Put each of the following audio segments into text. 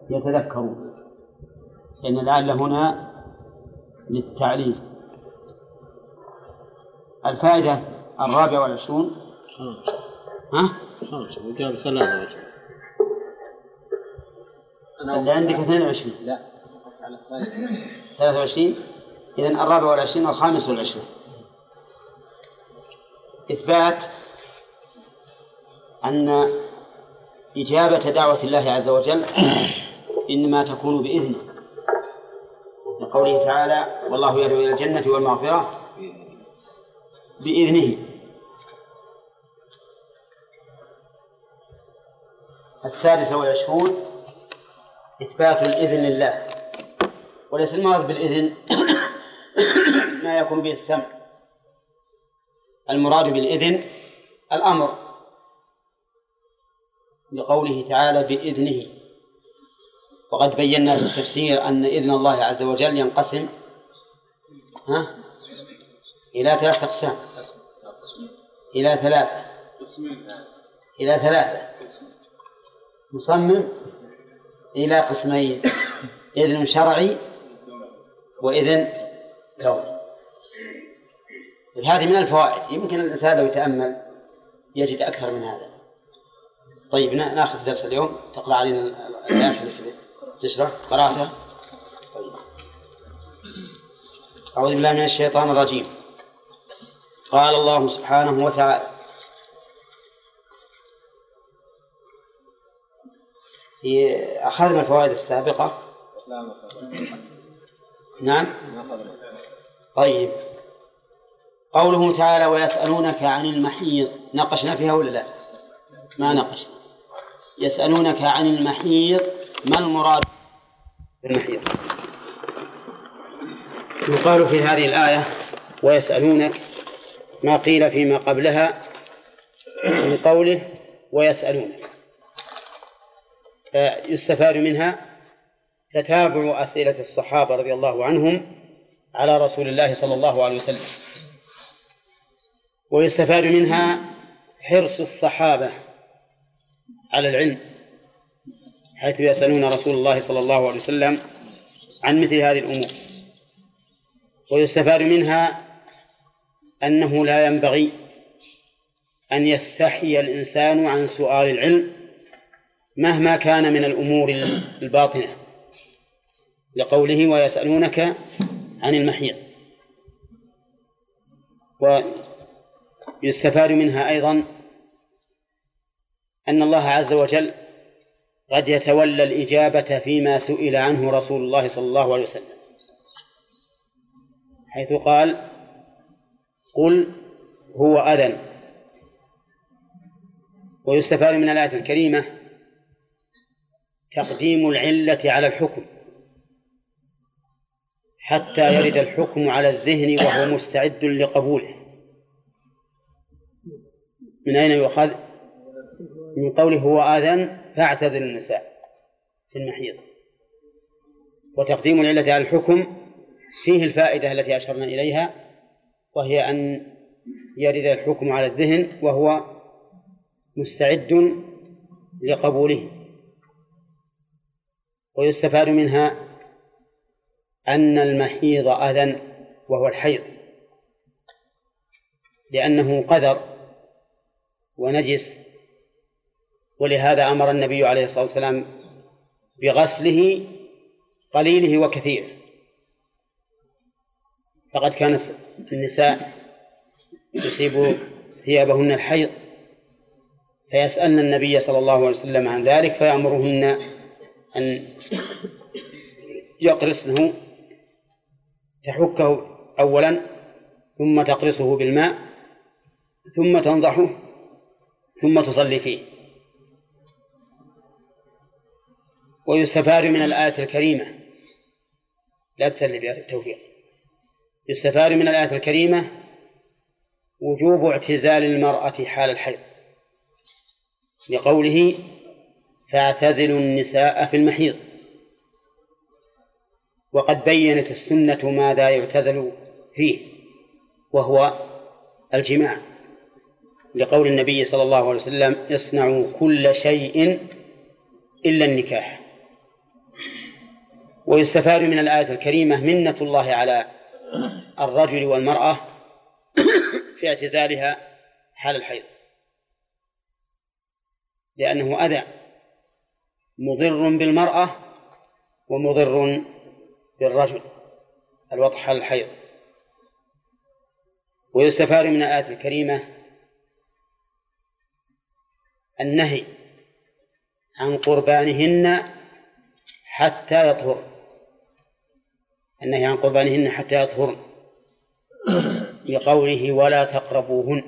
يتذكرون، لأن لعل هنا للتعليل. الفائدة 24. ها؟ 5 وقال 23. اللي عندك 22. لا 23. إذن 24 25. إثبات أن إجابة دعوة الله عز وجل إنما تكون بإذنه، لقوله تعالى: والله يدعو إلى الجنة والمغفرة بإذنه. 26. إثبات الإذن لله، وليس المراد بالإذن ما يكون به السمع، المراد بالإذن الأمر، لقوله تعالى: بإذنه. وقد بينا في التفسير أن إذن الله عز وجل ينقسم إلى 3 أقسام، إلى 3 مصمم إلى قسمين: إذن شرعي وإذن كوني. هذه من الفوائد، يمكن الإنسان لو يتأمل يجد أكثر من هذا. طيب نأخذ درس اليوم، تقرأ علينا الآيات التي تشرح قراءتها. طيب. أعوذ بالله من الشيطان الرجيم. قال الله سبحانه وتعالى: أخذنا الفوائد السابقة. نعم. طيب. قوله تعالى: ويسألونك عن المحيض، ناقشنا فيها ولا لا؟ ما ناقش. يسألونك عن المحيض، ما المراد بالمحيض؟ يقال في هذه الآية ويسألونك ما قيل فيما قبلها من قوله ويسألونك، يستفاد منها تتابع أسئلة الصحابة رضي الله عنهم على رسول الله صلى الله عليه وسلم، ويستفاد منها حرص الصحابة على العلم، حيث يسألون رسول الله صلى الله عليه وسلم عن مثل هذه الأمور. ويستفاد منها أنه لا ينبغي أن يستحي الإنسان عن سؤال العلم مهما كان من الأمور الباطنة، لقوله ويسألونك عن المحيض. ويستفاد منها أيضا أن الله عز وجل قد يتولى الإجابة فيما سئل عنه رسول الله صلى الله عليه وسلم، حيث قال: قل هو أذن. ويستفاد من الآية الكريمة تقديم العلة على الحكم حتى يرد الحكم على الذهن وهو مستعد لقبوله. من أين يؤخذ؟ من قوله هو آذن فاعتزل النساء في المحيض. وتقديم العلة على الحكم فيه الفائدة التي أشرنا إليها، وهي أن يرد الحكم على الذهن وهو مستعد لقبوله. ويستفاد منها أن المحيض أذن وهو الحيض، لأنه قذر ونجس، ولهذا أمر النبي عليه الصلاة والسلام بغسله قليله وكثير. فقد كانت النساء يصيب ثيابهن الحيض فيسألن النبي صلى الله عليه وسلم عن ذلك، فيأمرهن أن يقرصنه، تحكه أولا ثم تقرصه بالماء ثم تنضحه ثم تصلي فيه. ويستفاد من الآية الكريمة، لا تسلي بها التوفيق، يستفاد من الآية الكريمة وجوب اعتزال المرأة حال الحيض، لقوله فاعتزلوا النساء في المحيض. وقد بينت السنة ماذا يعتزل فيه، وهو الجماع، لقول النبي صلى الله عليه وسلم اصنعوا كل شيء إلا النكاح. ويستفاد من الآية الكريمة منة الله على الرجل والمرأة في اعتزالها حال الحيض، لأنه أذى مضر بالمرأة ومضر بالرجل الوضع حال الحيض. ويستفاد من الآية الكريمة النهي عن قربانهن حتى يطهر، النهي عن قربانهن حتى يطهر لقوله ولا تقربوهن.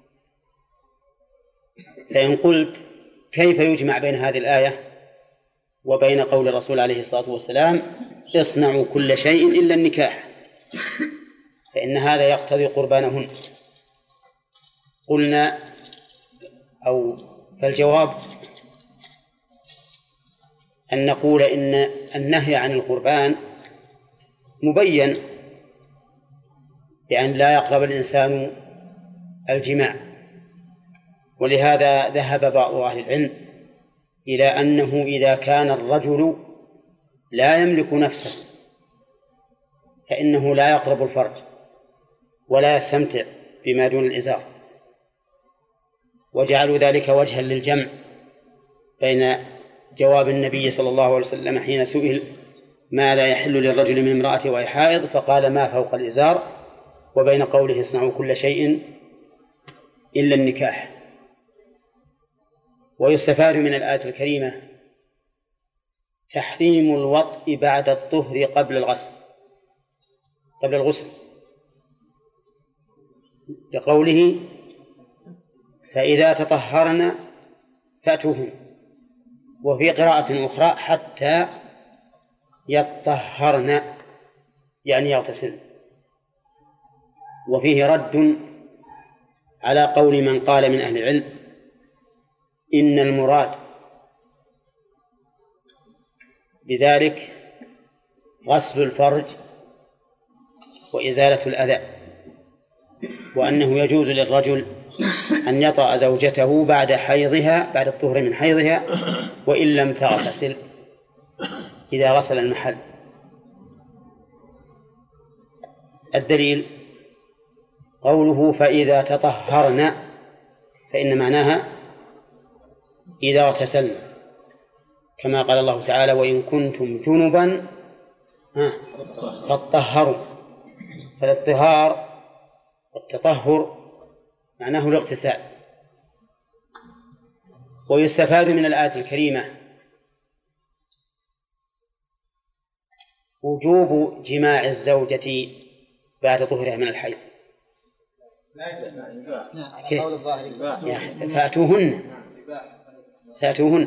فإن قلت كيف يجمع بين هذه الآية وبين قول الرسول عليه الصلاة والسلام اصنعوا كل شيء إلا النكاح، فإن هذا يقتضي قربانهن؟ قلنا فالجواب أن نقول إن النهي عن القربان مبين بأن لا يقرب الإنسان الجماع، ولهذا ذهب بعض أهل العلم إلى أنه إذا كان الرجل لا يملك نفسه فإنه لا يقرب الفرج ولا يستمتع بما دون الإزار، وجعلوا ذلك وجها للجمع بين جواب النبي صلى الله عليه وسلم حين سئل ماذا يحل للرجل من امرأته وهي حائض فقال ما فوق الإزار، وبين قوله اصنعوا كل شيء إلا النكاح. ويستفاد من الآية الكريمة تحريم الوطء بعد الطهر قبل الغسل لقوله فإذا تطهرن فأتوهن، وفي قراءة أخرى حتى يطهرن يعني يغتسلن. وفيه رد على قول من قال من أهل العلم إن المراد بذلك غسل الفرج وإزالة الأذى، وأنه يجوز للرجل أن يطأ زوجته بعد الطهر من حيضها وإن لم تغتسل إذا غسل المحل. الدليل قوله فإذا تطهرن، فإن معناها إذا اغتسلن، كما قال الله تعالى وإن كنتم جنبا فاطهروا، فالاطهار والتطهر معناه الاغتسال. ويستفاد من الآية الكريمة وجوب جماع الزوجة بعد طهرها من الحيض. فأتوهن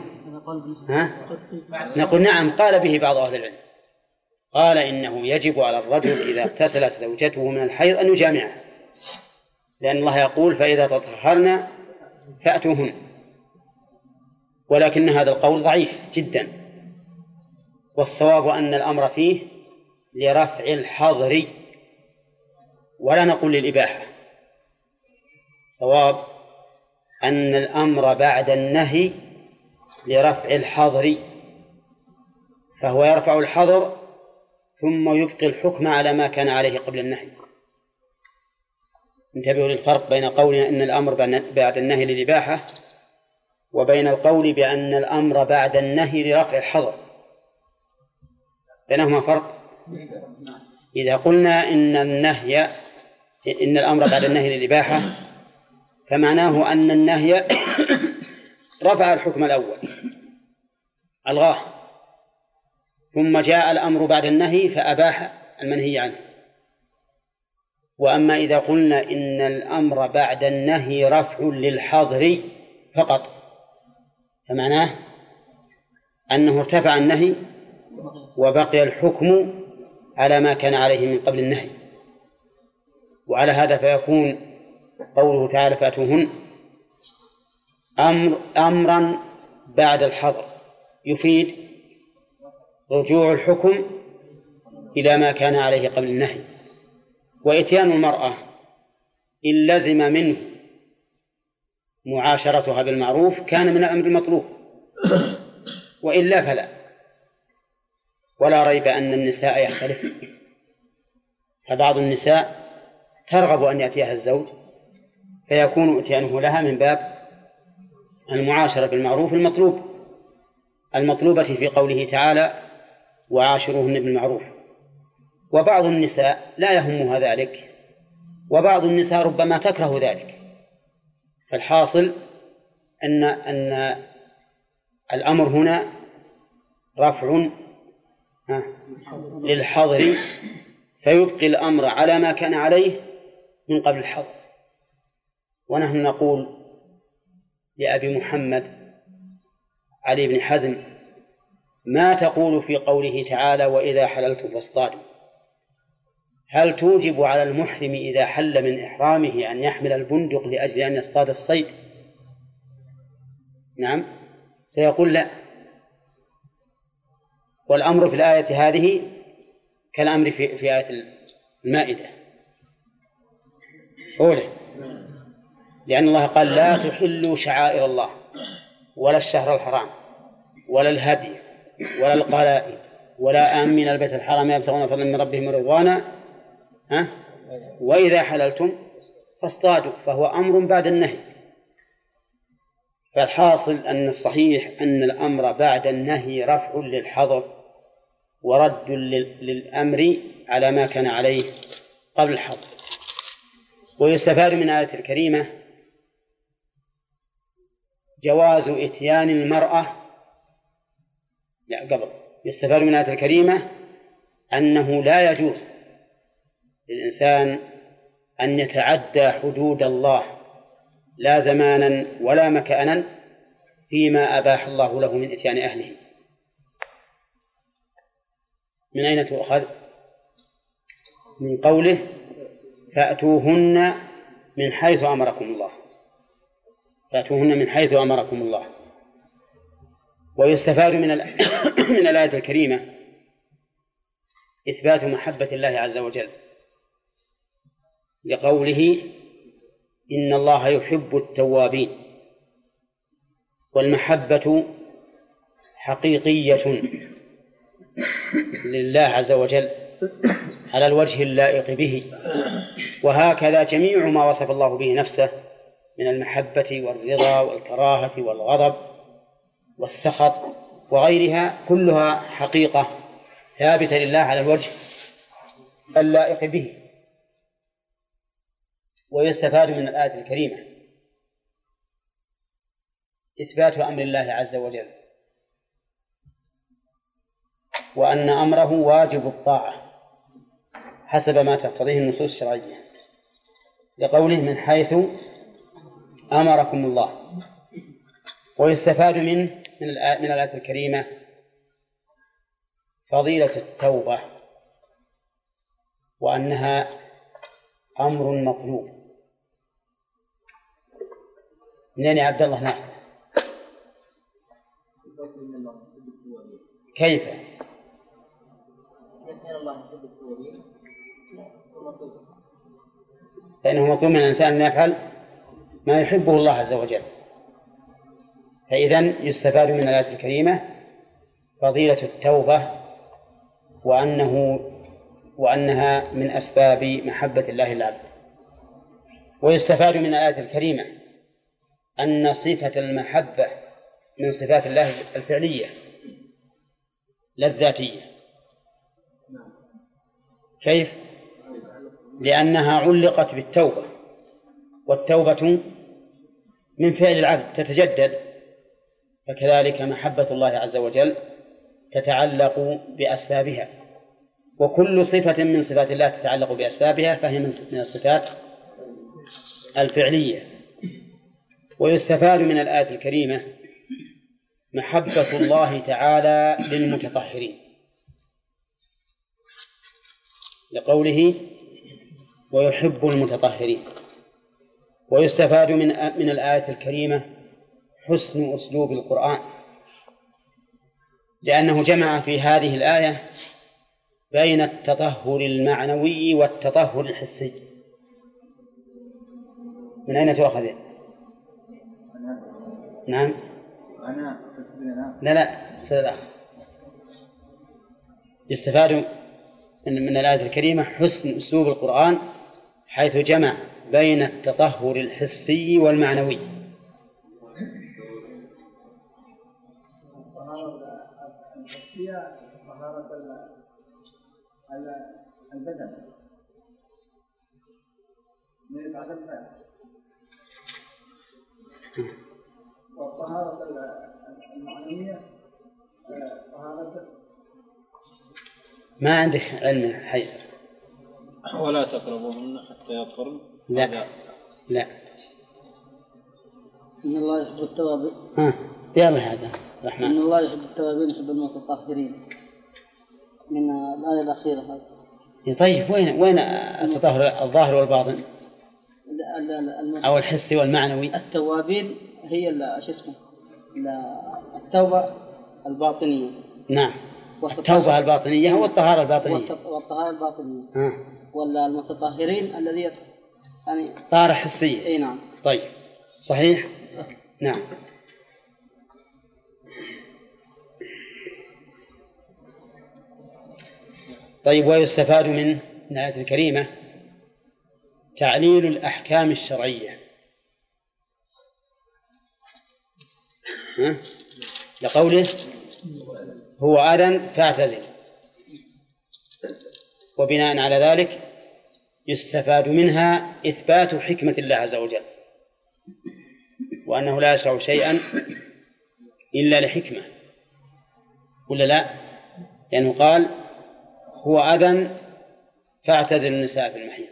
نقول نعم، قال به بعض أهل العلم، قال إنه يجب على الرجل إذا اغتسلت زوجته من الحيض أن يجامعها، لأن الله يقول فإذا تطهرن فأتوهن، ولكن هذا القول ضعيف جدا، والصواب أن الأمر فيه لرفع الحظر ولا نقول للإباحة. الصواب أن الأمر بعد النهي لرفع الحظر، فهو يرفع الحظر ثم يبقي الحكم على ما كان عليه قبل النهي. انتبهوا للفرق بين قولنا إن الأمر بعد النهي للإباحة وبين القول بأن الأمر بعد النهي لرفع الحظر، بينهما فرق. إذا قلنا إن الأمر بعد النهي للإباحة فمعناه أن النهي رفع الحكم الأول ألغاه، ثم جاء الأمر بعد النهي فأباح المنهي عنه. وأما إذا قلنا إن الأمر بعد النهي رفع للحظر فقط فمعناه أنه ارتفع النهي وبقي الحكم على ما كان عليه من قبل النهي. وعلى هذا فيكون قوله تعالى فأتوهن أمرا بعد الحظر يفيد رجوع الحكم إلى ما كان عليه قبل النهي. وإتيان المرأة إن لزم منه معاشرتها بالمعروف كان من الأمر المطلوب، وإلا فلا. ولا ريب أن النساء يختلفن، فبعض النساء ترغب أن يأتيها الزوج فيكون إتيانه لها من باب المعاشرة بالمعروف المطلوبة في قوله تعالى وعاشروهن بالمعروف. وبعض النساء لا يهمها ذلك، وبعض النساء ربما تكره ذلك. فالحاصل أن الأمر هنا رفع للحظر، فيبقي الأمر على ما كان عليه من قبل الحظر. ونحن نقول لأبي محمد علي بن حزم: ما تقول في قوله تعالى وإذا حللتم فاصطادوا؟ هل توجب على المحرم إذا حل من إحرامه أن يحمل البندق لأجل أن يصطاد الصيد؟ نعم، سيقول لا. والأمر في الآية هذه كالأمر في آية المائدة أولى، لأن الله قال لا تحلوا شعائر الله ولا الشهر الحرام ولا الهدي ولا القلائد ولا آمين البيت الحرام يبتغون فضلا من ربهم ورضوانا وإذا حللتم فاصطادوا، فهو أمر بعد النهي. فالحاصل أن الصحيح أن الأمر بعد النهي رفع للحظر ورد للأمر على ما كان عليه قبل الحظر. ويستفاد من الآية الكريمة جواز إتيان المرأة يستفاد من الآية الكريمة أنه لا يجوز للإنسان أن يتعدى حدود الله لا زمانا ولا مكانا فيما أباح الله له من إتيان أهله. من أين تؤخذ؟ من قوله فأتوهن من حيث أمركم الله، فأتوهن من حيث أمركم الله. ويستفاد من الآية الكريمة إثبات محبة الله عز وجل لقوله إن الله يحب التوابين، والمحبة حقيقية لله عز وجل على الوجه اللائق به. وهكذا جميع ما وصف الله به نفسه من المحبة والرضا والكراهة والغضب والسخط وغيرها كلها حقيقة ثابتة لله على الوجه اللائق به. ويستفاد من الآية الكريمة إثبات أمر الله عز وجل، وأن أمره واجب الطاعة حسب ما تقتضيه النصوص الشرعية، لقوله من حيث أمركم الله. ويستفاد من الآية الكريمة فضيلة التوبة، وأنها أمر مطلوب. منين يا عبد الله؟ نعم. كيف؟ فإنه مطلوب من الإنسان أن يفعل ما يحبه الله عز وجل. فإذن يستفاد من الآية الكريمة فضيلة التوبة وأنها من أسباب محبة الله العبد. ويستفاد من الآية الكريمة أن صفة المحبة من صفات الله الفعلية لا الذاتية. كيف؟ لأنها علقت بالتوبة، والتوبة من فعل العبد تتجدد، فكذلك محبة الله عز وجل تتعلق بأسبابها، وكل صفة من صفات الله تتعلق بأسبابها فهي من الصفات الفعلية. ويستفاد من الآية الكريمة محبة الله تعالى للمتطهرين، لقوله ويحب المتطهرين. ويستفاد من الآية الكريمة حسن أسلوب القرآن، لأنه جمع في هذه الآية بين التطهر المعنوي والتطهر الحسي. من أين تؤخذ؟ نعم. لا سلام. يستفاد من الآية الكريمة حسن أسلوب القرآن حيث جمع بين التطهر الحسي والمعنوي. البدن من بعد الفعل، والطهارة المعنوية طهارة. ما عندك علم حيث ولا تقربوهن حتى يطهرن. لا لا. إن الله يحب التوابين. يلا هذا الرحمن. إن الله يحب التوابين يحب المتطهرين، من الآية الأخيرة هذه. طيب وين التطهر الظاهر والباطن أو الحسي والمعنوي؟ التوابين هي شو اسمه التوبة الباطنية. نعم، التوبة الباطنية هو الطهارة الباطنية. والطهارة الباطنية. ولا المتطهرين الذي يعني طهارة حسية. أي نعم. طيب صحيح. نعم. طيب ويستفاد من الآية الكريمة تعليل الأحكام الشرعية لقوله هو أذى فاعتزل. وبناء على ذلك يستفاد منها إثبات حكمة الله عز وجل، وأنه لا يشرع شيئا إلا لحكمة، ولا لا؟ لأنه قال هو أذى فاعتزل النساء في المحيض.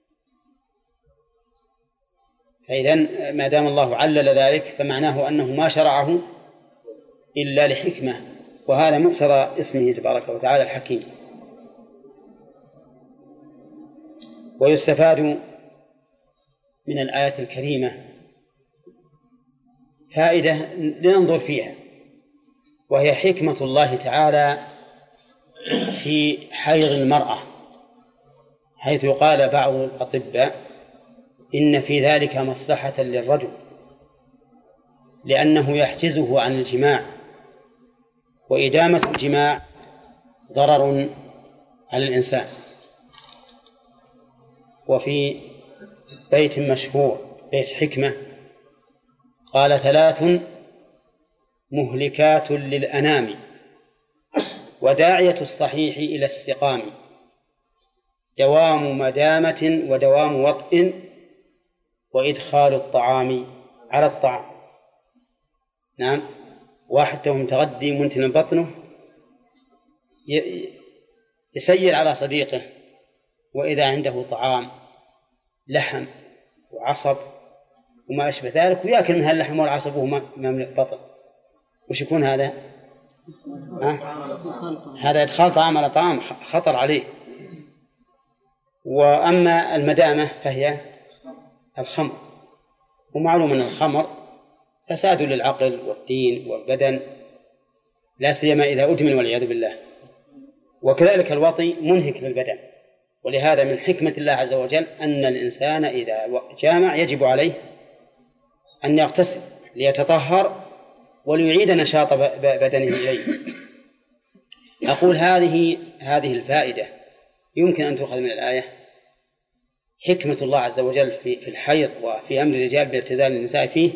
فإذن ما دام الله علل ذلك فمعناه أنه ما شرعه إلا لحكمة، وهذا مقتضى اسمه تبارك وتعالى الحكيم. ويستفاد من الآية الكريمة فائدة لننظر فيها، وهي حكمة الله تعالى في حيض المرأة، حيث قال بعض الأطباء إن في ذلك مصلحة للرجل لأنه يحجزه عن الجماع، وإدامة الجماع ضرر على الإنسان. وفي بيت مشهور بيت حكمة قال 3 مهلكات للأنام وداعية الصحيح إلى السقام، دوام مدامة ودوام وطء وإدخال الطعام على الطعام. نعم، واحد متغدي منتن بطنه يسير على صديقه وإذا عنده طعام لحم وعصب وما أشبه ذلك ويأكل من هاللحم والعصب وهو مملئ بطن، وش يكون هذا؟ هذا إدخال طعام على طعام، خطر عليه. وأما المدامة فهي الخمر، ومعلوم أن الخمر فساد للعقل والدين والبدن، لا سيما إذا أدمن والعياذ بالله. وكذلك الوطي منهك للبدن، ولهذا من حكمة الله عز وجل أن الإنسان إذا جامع يجب عليه أن يغتسل ليتطهر وليعيد نشاط بدنه إليه. أقول هذه الفائدة يمكن أن تؤخذ من الآية حكمة الله عز وجل في الحيض وفي أمر الرجال باعتزال النساء فيه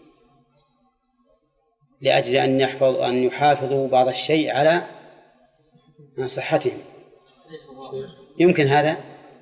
لأجل أن يحافظوا بعض الشيء على صحتهم. يمكن هذا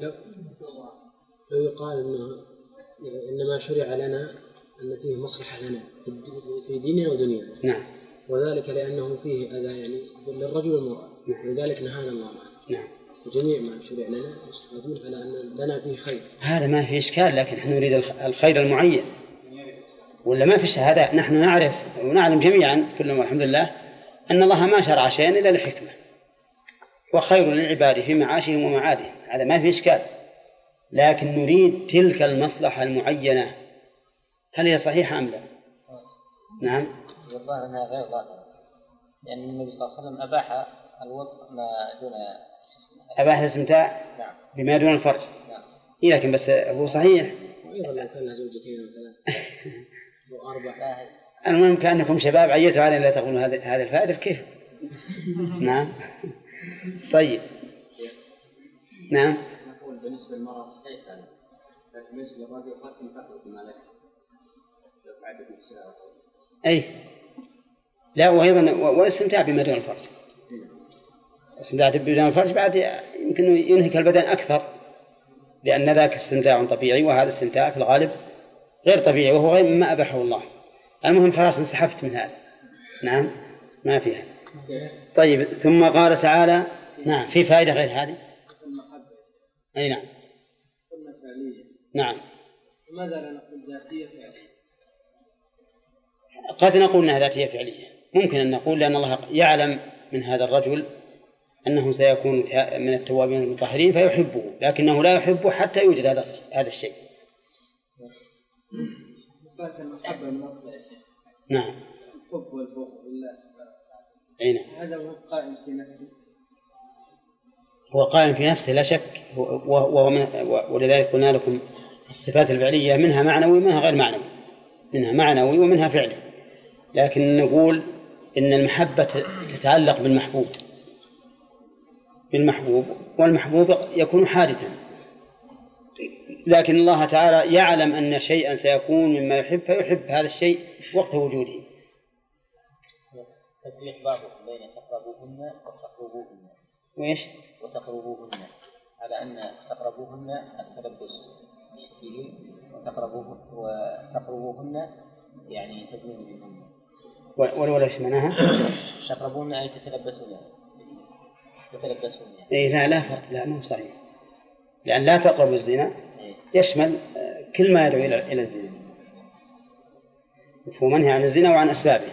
لو يقال إنما شرع لنا أن فيه مصلحة لنا في ديننا ودنيانا. نعم. وذلك لأنه فيه أذى يعني للرجل والمرأة. نعم. ولذلك نهانا الله عنه. نعم. وجميع ما شرع لنا يستفادون على أن لنا فيه خير. هذا ما فيه إشكال، لكن نحن نريد الخير المعين، ولا ما في شهادة. نحن نعرف ونعلم جميعا كلنا والحمد لله أن الله ما شرع شيئا إلا لحكمة، وخير للعباد في معاشهم ومعادهم، هذا ما فيه إشكال. لكن نريد تلك المصلحة المعينة، هل هي صحيحة أم لا؟ نعم. والله أنها غير ظاهرة، لأن النبي صلى الله عليه وسلم أباح الوطء ما دون أباح الاستمتاع بما دون الفرج. نعم. إيه لكن بس هو صحيح. وأيضا لو كان له زوجتين وثلاث وأربع. المهم كأنكم شباب عيتوا علينا لا تقولوا هذه الفائدة كيف؟ نعم. طيب. نعم. نقول بالنسبة للمرأة صحيح هذا، لكن بالنسبة للرجل قد تنفقد ما له لو تعدد النساء. أي لا، وأيضا والاستمتاع بما دون الفرج. الاستمتاع بدون الفرج بعد يمكن ينهك البدن أكثر، لأن ذاك استمتاع طبيعي وهذا استمتاع في الغالب غير طبيعي وهو غير مما أباحه الله. المهم خلاص انسحبت من هذا. نعم ما فيها. طيب ثم قال تعالى نعم في فائدة غير هذه. أي نعم. قلنا فعلية. نعم. لماذا لا نقول ذاتية فعلية؟ قد نقول أنها ذاتية فعلية، ممكن أن نقول لأن الله يعلم من هذا الرجل أنه سيكون من التوابين المطهرين فيحبه، لكنه لا يحبه حتى يوجد هذا الشيء. المحبة المطلقة. نعم. الحب والبغض لله سبحانه وتعالى. أي نعم. هذا هو قائم في نفسه. هو قائم في نفسه لا شك، ولذلك قلنا لكم الصفات الفعلية منها معنوي ومنها غير معنوي، منها معنوي ومنها فعلي، لكن نقول إن المحبة تتعلق بالمحبوب والمحبوب يكون حادثا، لكن الله تعالى يعلم أن شيئا سيكون مما يحب فيحب هذا الشيء وقت وجوده. تفريق بعضهم بين تقربوهن وتقربوهن. وإيش؟ وتقربوهن، على أن تقربوهن التلبس به، وتقربوهن يعني تدنين منهن. ولا إيش معناها؟ تقربوهن أي تتلبسون. إيه لا فرق، لا مو صحيح، لأن لا تقربوا الزنا يشمل كل ما يدعو إلى الزنا، هو منهي عن الزنا وعن أسبابه.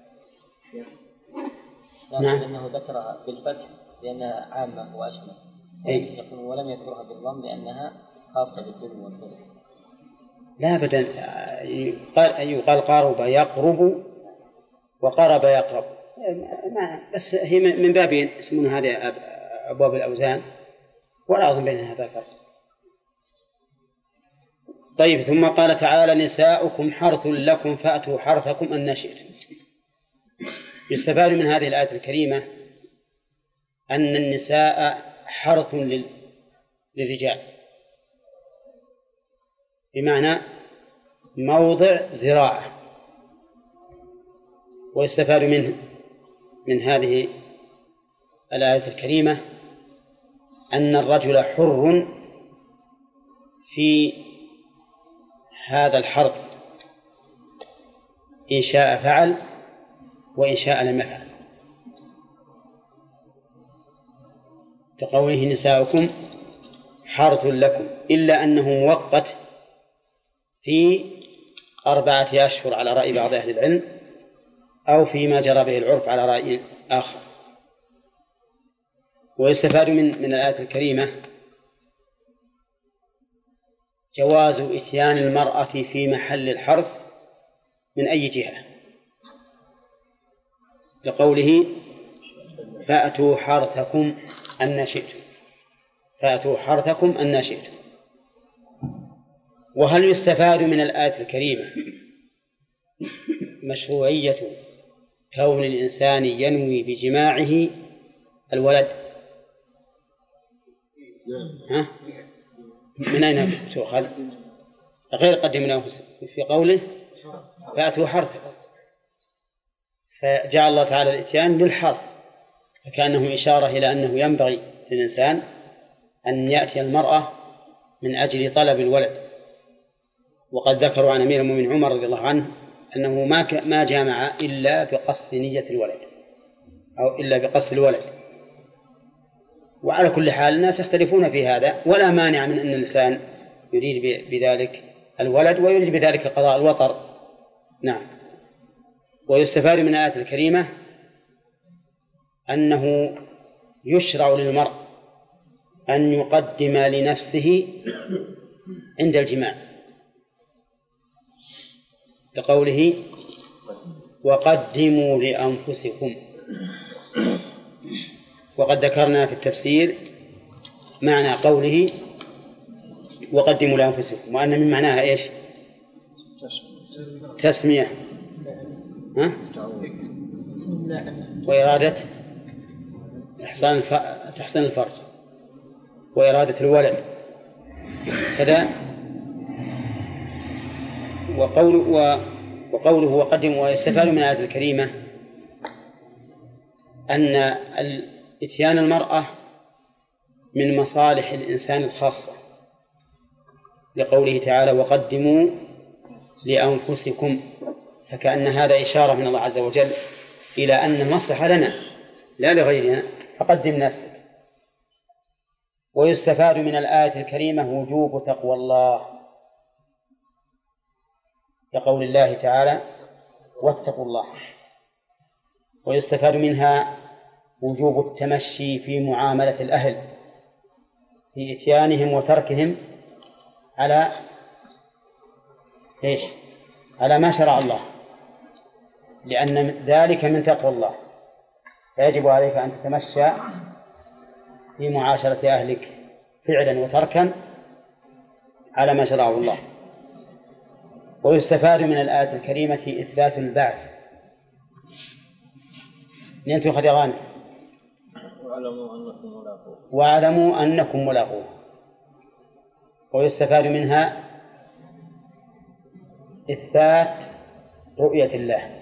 نعم. لأنه ذكرها بالفتح لأنها عامة وأشمل، يقول ولم يذكرها بالضم لأنها خاصة بالظلم والظلم. لا أبدا، يقال قارب يقرب وقرب يقرب، بس هي من بابين اسمها هذه أبواب الأوزان، ولا أظن بينها هذا الفرق. طيب ثم قال تعالى نساؤكم حرث لكم فأتوا حرثكم أن شئتم. يستفاد من هذه الآية الكريمة أن النساء حرث للرجال، بمعنى موضع زراعة. ويستفاد من هذه الآية الكريمة أن الرجل حر في هذا الحرث، إن شاء فعل وإن شاء لم يفعل، كقوله نساؤكم حرث لكم، إلا أنه مؤقت في 4 أشهر على رأي بعض أهل العلم، أو فيما جرى به العرف على رأي آخر. ويستفاد من الآية الكريمة جواز إتيان المرأة في محل الحرث من أي جهة، لقوله فأتوا حرثكم أن شئتم، فأتوا حرثكم أن شئتم. وهل يستفاد من الآية الكريمة مشروعية كون الإنسان ينوي بجماعه الولد؟ ها؟ من أين تؤخذ؟ غير قدموا أنفسكم في قوله فأتوا حرثكم، فجعل الله تعالى الإتيان للحرث، فكأنه إشارة إلى أنه ينبغي للإنسان أن يأتي المرأة من أجل طلب الولد. وقد ذكروا عن أمير المؤمنين عمر رضي الله عنه أنه ما جامع إلا بقصد نية الولد أو إلا بقصد الولد. وعلى كل حال الناس يختلفون في هذا، ولا مانع من أن الإنسان يريد بذلك الولد ويريد بذلك قضاء الوطر. نعم. ويستفاد من الآية الكريمة أنه يشرع للمرء أن يقدم لنفسه عند الجماع، لقوله وقدموا لأنفسكم. وقد ذكرنا في التفسير معنى قوله وقدموا لأنفسكم، وأن من معناها إيش؟ تسمية وإرادة تحصين الفرج وإرادة الولد كذا. وقوله وقدم. ويستفاد من الآية الكريمة أن إتيان المرأة من مصالح الإنسان الخاصة، لقوله تعالى وقدموا لأنفسكم، فكأن هذا إشارة من الله عز وجل إلى أن المصلحة لنا لا لغيرنا، فقدم نفسك. ويستفاد من الآية الكريمة وجوب تقوى الله، لقول الله تعالى واتقوا الله. ويستفاد منها وجوب التمشي في معاملة الأهل في إتيانهم وتركهم على على ما شرع الله، لأن ذلك من تقوى الله، فيجب عليك أن تتمشى في معاشرة أهلك فعلا وتركا على ما شرعه الله. ويستفاد من الآية الكريمة إثبات البعث. ننتهي خديغان واعلموا أنكم ملاقوه. ويستفاد منها إثبات رؤية الله.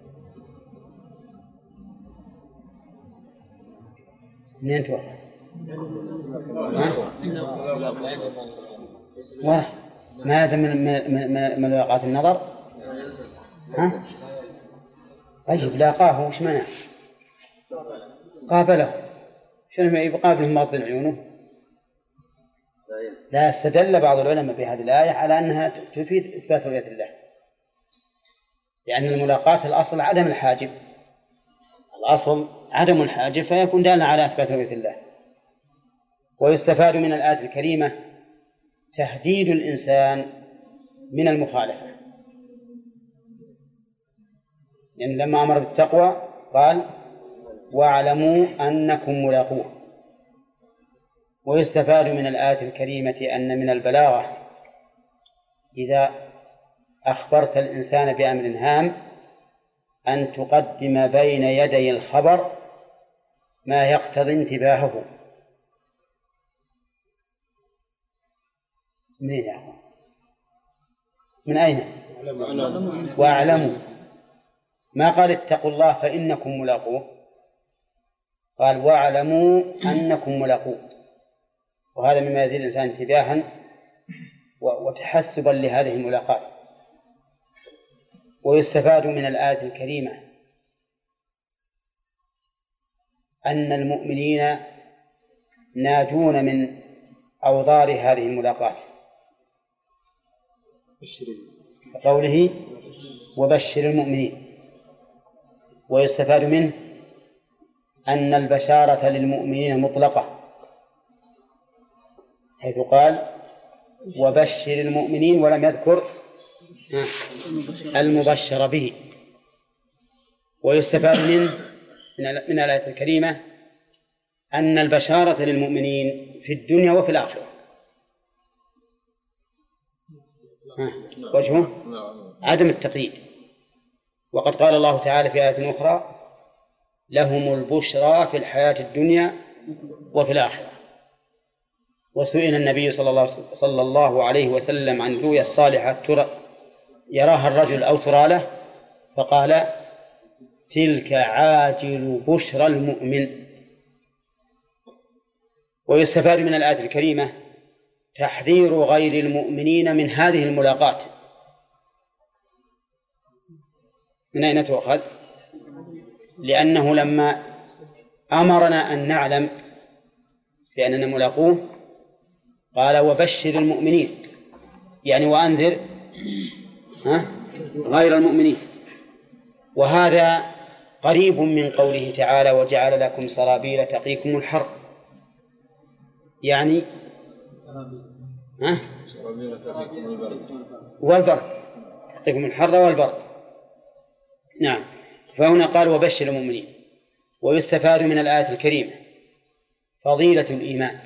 ننتهي ما يلزم من ملاقاة النظر. طيب لاقاه وش منع؟ قابله، شنو يقابله مغض عيونه؟ لا، استدل بعض العلماء بهذه الآية على أنها تفيد إثبات رؤية الله، لأن الملاقاة الأصل عدم الحاجب، الأصل عدم الحاجب، فيكون دالا على إثبات رؤية الله. ويستفاد من الآية الكريمة تهديد الإنسان من المخالفة، لأن لما أمر بالتقوى قال واعلموا أنكم ملاقوه. ويستفاد من الآية الكريمة أن من البلاغة إذا أخبرت الإنسان بأمر هام أن تقدم بين يدي الخبر ما يقتضي انتباهه. منين يا أخوان؟ من أين؟ واعلموا، ما قال اتقوا الله فإنكم ملاقوه، قال واعلموا أنكم ملاقوه، وهذا مما يزيد الإنسان انتباها وتحسبا لهذه الملاقات. ويستفاد من الآية الكريمة أن المؤمنين ناجون من أوضار هذه الملاقات، قوله وبشر المؤمنين. ويستفاد منه أن البشارة للمؤمنين مطلقة، حيث قال وبشر المؤمنين ولم يذكر المبشر به. ويستفاد منه من الآية الكريمة أن البشارة للمؤمنين في الدنيا وفي الآخرة. وجهه عدم التقييد، وقد قال الله تعالى في آية أخرى لهم البشرى في الحياة الدنيا وفي الآخرة. وسئل النبي صلى الله عليه وسلم عن الرؤيا الصالحة يراها الرجل أو ترى له، فقال تلك عاجل بشرى المؤمن. ويستفاد من الآية الكريمة تحذير غير المؤمنين من هذه الملاقات. من أين تؤخذ؟ لأنه لما أمرنا أن نعلم بأننا ملاقوه قال وبشر المؤمنين، يعني وأنذر غير المؤمنين. وهذا قريب من قوله تعالى وجعل لكم سرابيل تقيكم الحر، يعني والبرد، تقيكم الحر والبرد. نعم، فهنا قال وبشر المؤمنين. ويستفاد من الآية الكريمة فضيلة الإيمان،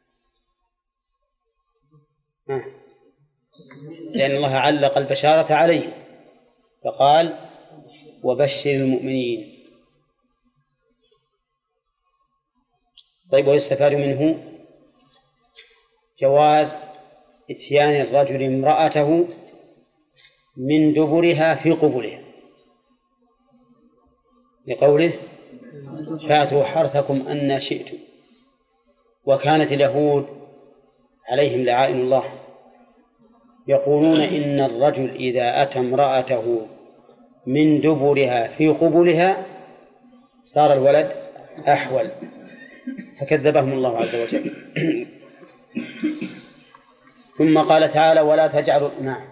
لأن الله علق البشارة عليه فقال وبشر المؤمنين. طيب، ويستفاد منه جواز إتيان الرجل امرأته من دبرها في قبلها، لقوله فاتوا حرثكم أن شئتم. وكانت اليهود عليهم لعائن الله يقولون إن الرجل إذا أتى امرأته من دبرها في قبلها صار الولد أحول، فكذبهم الله عز وجل. ثم قال تعالى ولا تجعلوا. نعم.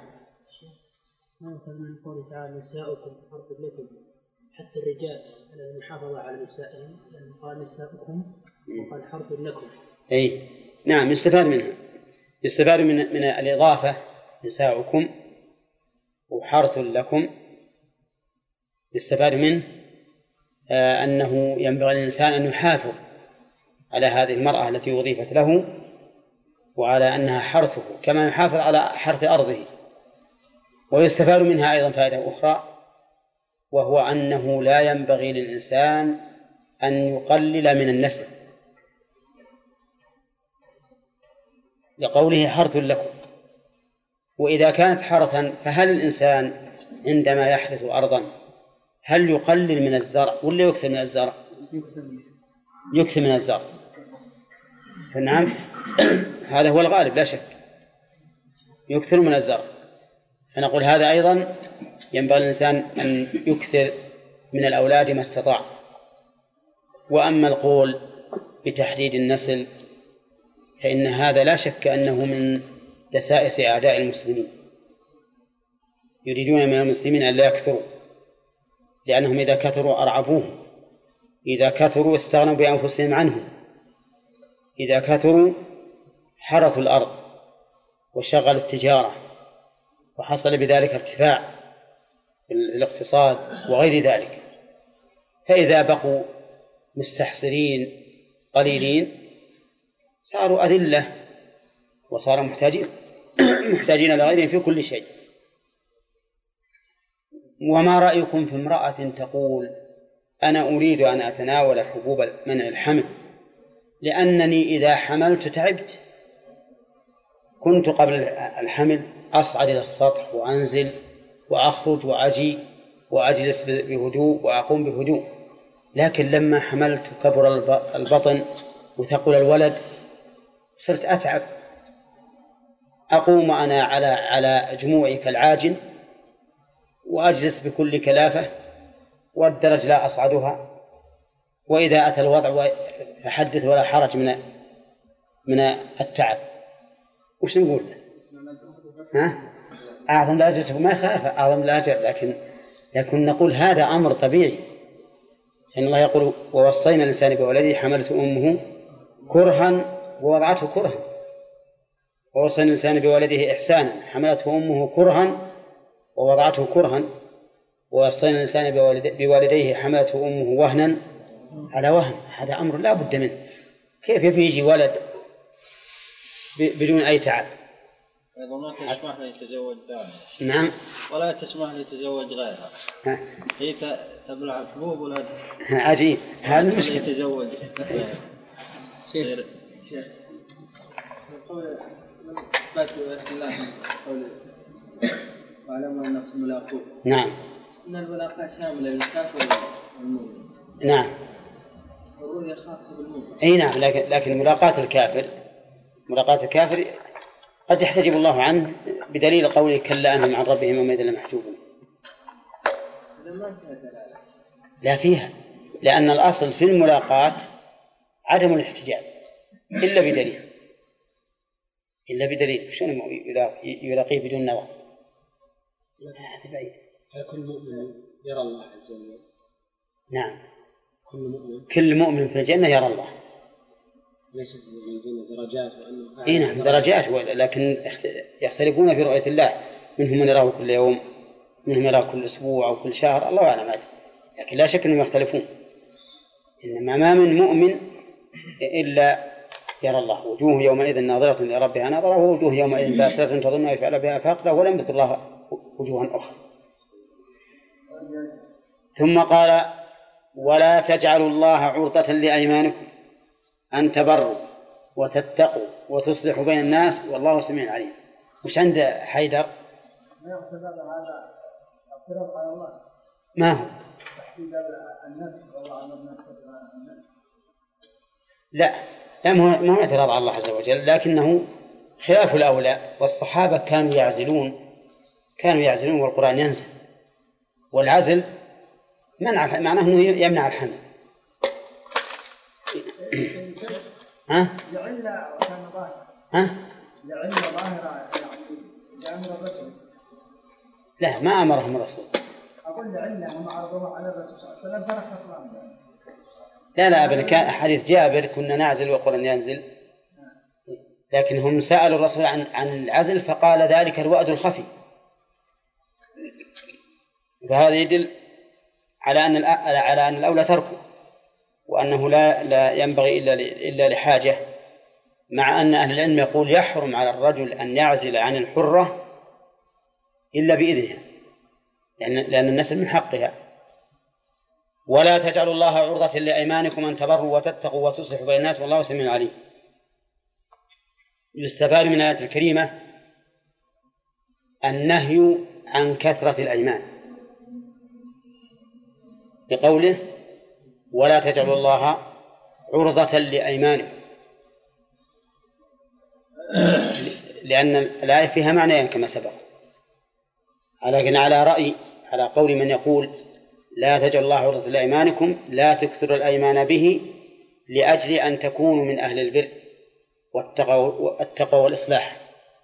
من قوله تعالى نساؤكم حرث لكم، حتى الرجال على المحافظة على نسائهم، يعني قال نساؤكم وقال حرث لكم. أي نعم، يستفاد منها، يستفاد من الإضافة نساؤكم وحرث لكم، يستفاد منه أنه ينبغي للإنسان أن يحافظ على هذه المرأة التي أضيفت له وعلى أنها حرثه كما يحافظ على حرث أرضه. ويستفاد منها أيضا فائدة أخرى، وهو أنه لا ينبغي للإنسان أن يقلل من النسل، لقوله حرث لكم. وإذا كانت حرثا فهل الإنسان عندما يحرث أرضا هل يقلل من الزرع ولا يكثر من الزرع؟ يكثر من الزرع. فنعم هذا هو الغالب لا شك، يكثر من الزرع. فنقول هذا أيضا ينبغي الإنسان أن يكثر من الأولاد ما استطاع. وأما القول بتحديد النسل فإن هذا لا شك أنه من دسائس أعداء المسلمين، يريدون من المسلمين أن لا يكثروا، لأنهم إذا كثروا أرعبوهم، إذا كثروا استغنوا بأنفسهم عنهم، إذا كثروا حرثوا الأرض وشغلوا التجارة وحصل بذلك ارتفاع في الاقتصاد وغير ذلك. فإذا بقوا مستحسرين قليلين صاروا أذلة وصاروا محتاجين لغيرهم في كل شيء. وما رأيكم في امرأة تقول أنا أريد أن أتناول حبوب منع الحمل لأنني إذا حملت تعبت، كنت قبل الحمل أصعد إلى السطح وأنزل وأخرج وأجي وأجلس بهدوء وأقوم بهدوء، لكن لما حملت كبر البطن وثقل الولد صرت أتعب، أقوم أنا على جموعي كالعاجن وأجلس بكل كلافة والدرج لا أصعدها، وإذا أتى الوضع فحدث ولا حرج من التعب. وش نقول؟ أعظم الأجر ما خالف أعظم الأجر، لكن نقول هذا أمر طبيعي. إن الله يقول ووصينا الإنسان بولده حملته أمه كرها ووضعته كرها، ووصينا الإنسان بولده إحسانا حملته أمه كرها ووضعته كرها، ووصينا الإنسان بوالديه حملته أمه وهنا على وهن. هذا أمر لا بد منه. كيف يجي ولد بدون أي تعب؟ أيضا ما تسمح له يتزوج ثاني. نعم. ولا تسمح له يتزوج غيرها. هي تبلع الحبوب ولا عجيب هذا المشكلة. يتزوج شيخ قول إثبات الله قوله واعلموا أنكم ملاقوه. نعم. إن الملاقاة شاملة للكافر والمؤمن. نعم. والرؤية خاصة بالمؤمن. أي نعم، لكن ملاقاة الكافر قد يحتجب الله عنه بدليل قوله كلا أنهم عن ربهم يومئذ لمحجوبون. لا فيها، لأن الأصل في الملاقاة عدم الاحتجاب إلا بدليل. شنو يلاقيه بدون نظر؟ هذا بعيد. كل مؤمن يرى الله عز وجل. نعم، كل مؤمن كل مؤمن في الجنة يرى الله. ليست من درجات وأنه إيه نعم درجات، لكن يختلفون في رؤية الله، منهم من يراه كل يوم، منهم يراه كل أسبوع أو كل شهر، الله أعلم هذا. لكن لا شك أنهم يختلفون. إنما ما من مؤمن إلا يرى الله. وجوه يومئذ ناظرة إلى ربها ناظرة، ووجوه يومئذ باسرة تظن أن يفعل بها فاقرة، ولم يذكر الله وجوها أخرى. ثم قال ولا تجعلوا الله عرضة لأيمانكم. أن تبروا وتتقوا وتصلحوا بين الناس والله سميع عليم. وش عند حيدر؟ ما يعتبر هذا اعتراض على الله؟ ما هو؟ تحديد النفس والله على النفس. لا ما هو اعتراض على الله عز وجل، لكنه خلاف الأولى. والصحابة كانوا يعزلون والقرآن ينزل، والعزل معناه أنه يمنع الحمل. لعلة وكان ظاهرة. لعلة ظاهرة يعني أمر الرسول. لا ما أمرهم الرسول. أقول لعلة هم عرضوها على الرسول صلى الله عليه وسلم ترك القرآن. لا أبدا، كان حديث جابر كنا نعزل والقرآن ينزل، لكن هم سألوا الرسول عن العزل فقال ذلك الوأد الخفي. فهذا يدل على أن الأولى تركه، وأنه لا ينبغي إلا لحاجة، مع أن أهل العلم يقول يحرم على الرجل أن يعزل عن الحرة إلا بإذنها، لأن النسل من حقها. ولا تجعلوا الله عرضة لأيمانكم أن تبروا وتتقوا وتصلحوا بين الناس والله سميع عليم. يستفاد من الآية الكريمة النهي عن كثرة الأيمان بقوله ولا تجعلوا الله عرضة لأيمانكم، لأن الآية فيها معنيين كما سبق، لكن على قول من يقول لا تجعلوا الله عرضة لأيمانكم لا تكثروا الأيمان به لأجل أن تكونوا من أهل البر والتقوى والإصلاح.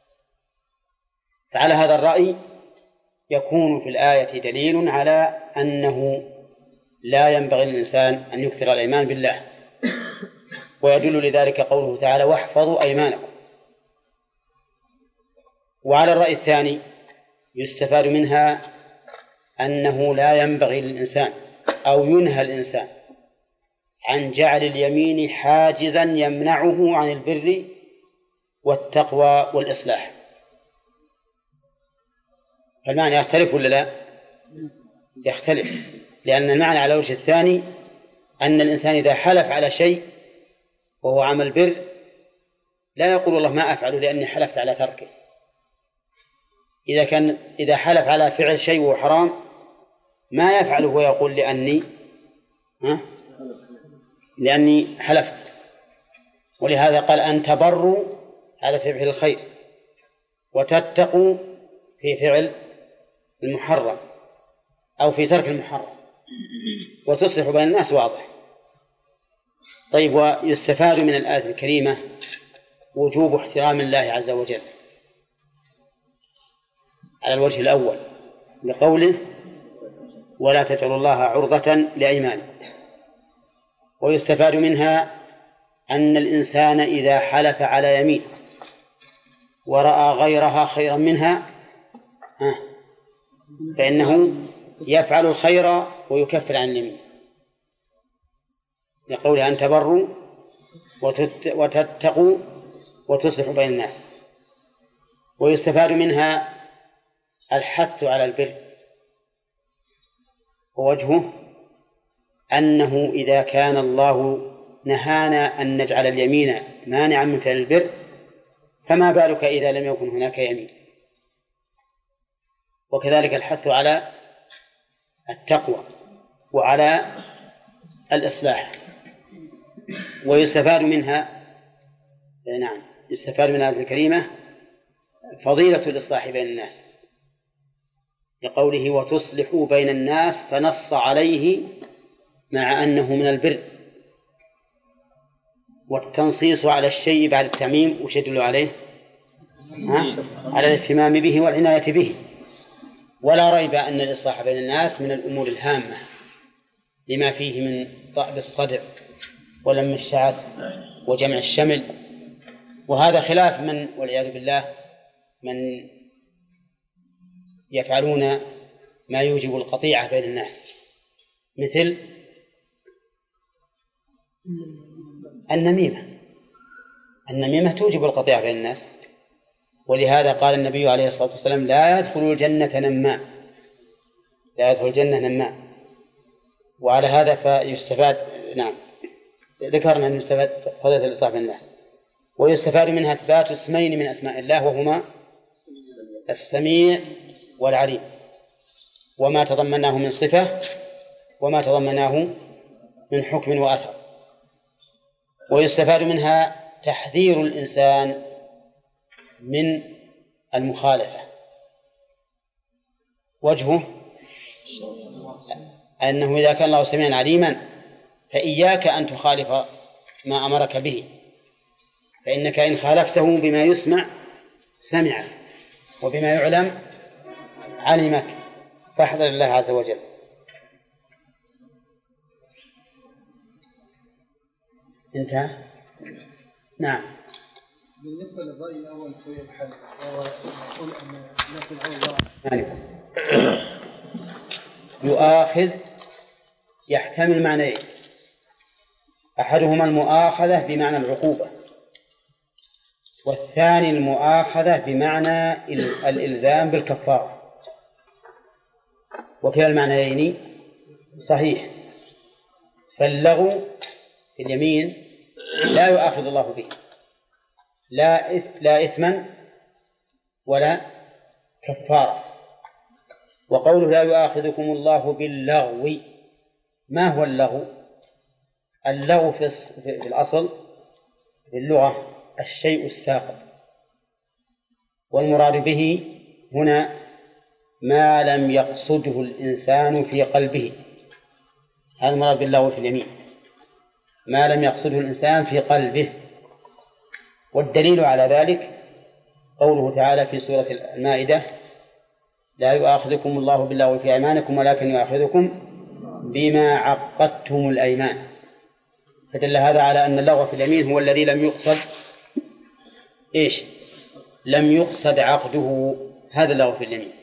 فعلى هذا الرأي يكون في الآية دليل على أنه لا ينبغي للإنسان أن يكثر الأيمان بالله، ويدل لذلك قوله تعالى واحفظوا أيمانكم. وعلى الرأي الثاني يستفاد منها أنه لا ينبغي للإنسان أو ينهى الإنسان عن جعل اليمين حاجزا يمنعه عن البر والتقوى والإصلاح. فالمعنى يختلف ولا لا؟ يختلف، لأن المعنى على الوجه الثاني أن الإنسان إذا حلف على شيء وهو عمل بر لا يقول والله ما أفعله لأني حلفت على تركه. إذا حلف على فعل شيء وهو حرام ما يفعله ويقول لأني حلفت. ولهذا قال أن تبروا هذا في فعل الخير، وتتقوا في فعل المحرم أو في ترك المحرم، وتصلحوا بين الناس واضح. طيب، ويستفاد من الآية الكريمة وجوب احترام الله عز وجل على الوجه الأول لقوله ولا تجعلوا الله عرضة لأيمانكم. ويستفاد منها أن الإنسان إذا حلف على يمين ورأى غيرها خيرا منها فإنه يفعل الخير ويكفر عن اليمين، لقوله أن تبروا وتتقوا وتصلحوا بين الناس. ويستفاد منها الحث على البر، ووجهه أنه إذا كان الله نهانا أن نجعل اليمين مانعا من فعل البر فما بالك إذا لم يكن هناك يمين. وكذلك الحث على التقوى وعلى الإصلاح. ويستفاد منها يستفاد من هذه الكلمة فضيلة الإصلاح بين الناس، لقوله وتصلحوا بين الناس، فنص عليه مع أنه من البر. والتنصيص على الشيء بعد التعميم وش يدل عليه؟ على الاهتمام به والعناية به. ولا ريب أن الإصلاح بين الناس من الأمور الهامة لما فيه من ضعف الصدع ولم الشعث وجمع الشمل. وهذا خلاف من والعياذ بالله من يفعلون ما يوجب القطيعة بين الناس، مثل النميمة توجب القطيعة بين الناس. ولهذا قال النبي عليه الصلاة والسلام لا يدخل الجنة نمام. وعلى هذا فيستفاد ذكرنا أن يستفاد فضيلة الإصلاح بالناس. ويستفاد منها إثبات اسمين من أسماء الله وهما السميع والعليم، وما تضمناه من صفة وما تضمناه من حكم وأثر. ويستفاد منها تحذير الإنسان من المخالفة. وجهه أنه إذا كان الله سميعا عليما فإياك أن تخالف ما أمرك به، فإنك إن خالفته بما يسمع سمع وبما يعلم علمك، فاحذر الله عز وجل. انتهى. نعم. بالنسبة للرأي الأول في الحل وهو يقول أن نفي الأول يؤاخذ يحتمل معنيين: أحدهما المؤاخذة بمعنى العقوبة، والثاني المؤاخذة بمعنى الإلزام بالكفارة، وكلا المعنيين صحيح. فاللغو في اليمين لا يؤاخذ الله به، لا إثما ولا كفارة. وقوله لا يؤاخذكم الله باللغو، ما هو اللغو؟ اللغو في الأصل في اللغة الشيء الساقط، والمراد به هنا ما لم يقصده الإنسان في قلبه. هذا المراد باللغو في اليمين، ما لم يقصده الإنسان في قلبه. والدليل على ذلك قوله تعالى في سورة المائدة: لا يؤاخذكم الله باللغو في أيمانكم ولكن يؤاخذكم بما عقدتم الأيمان. فدل هذا على أن اللغو في اليمين هو الذي لم يقصد لم يقصد عقده، هذا اللغو في اليمين.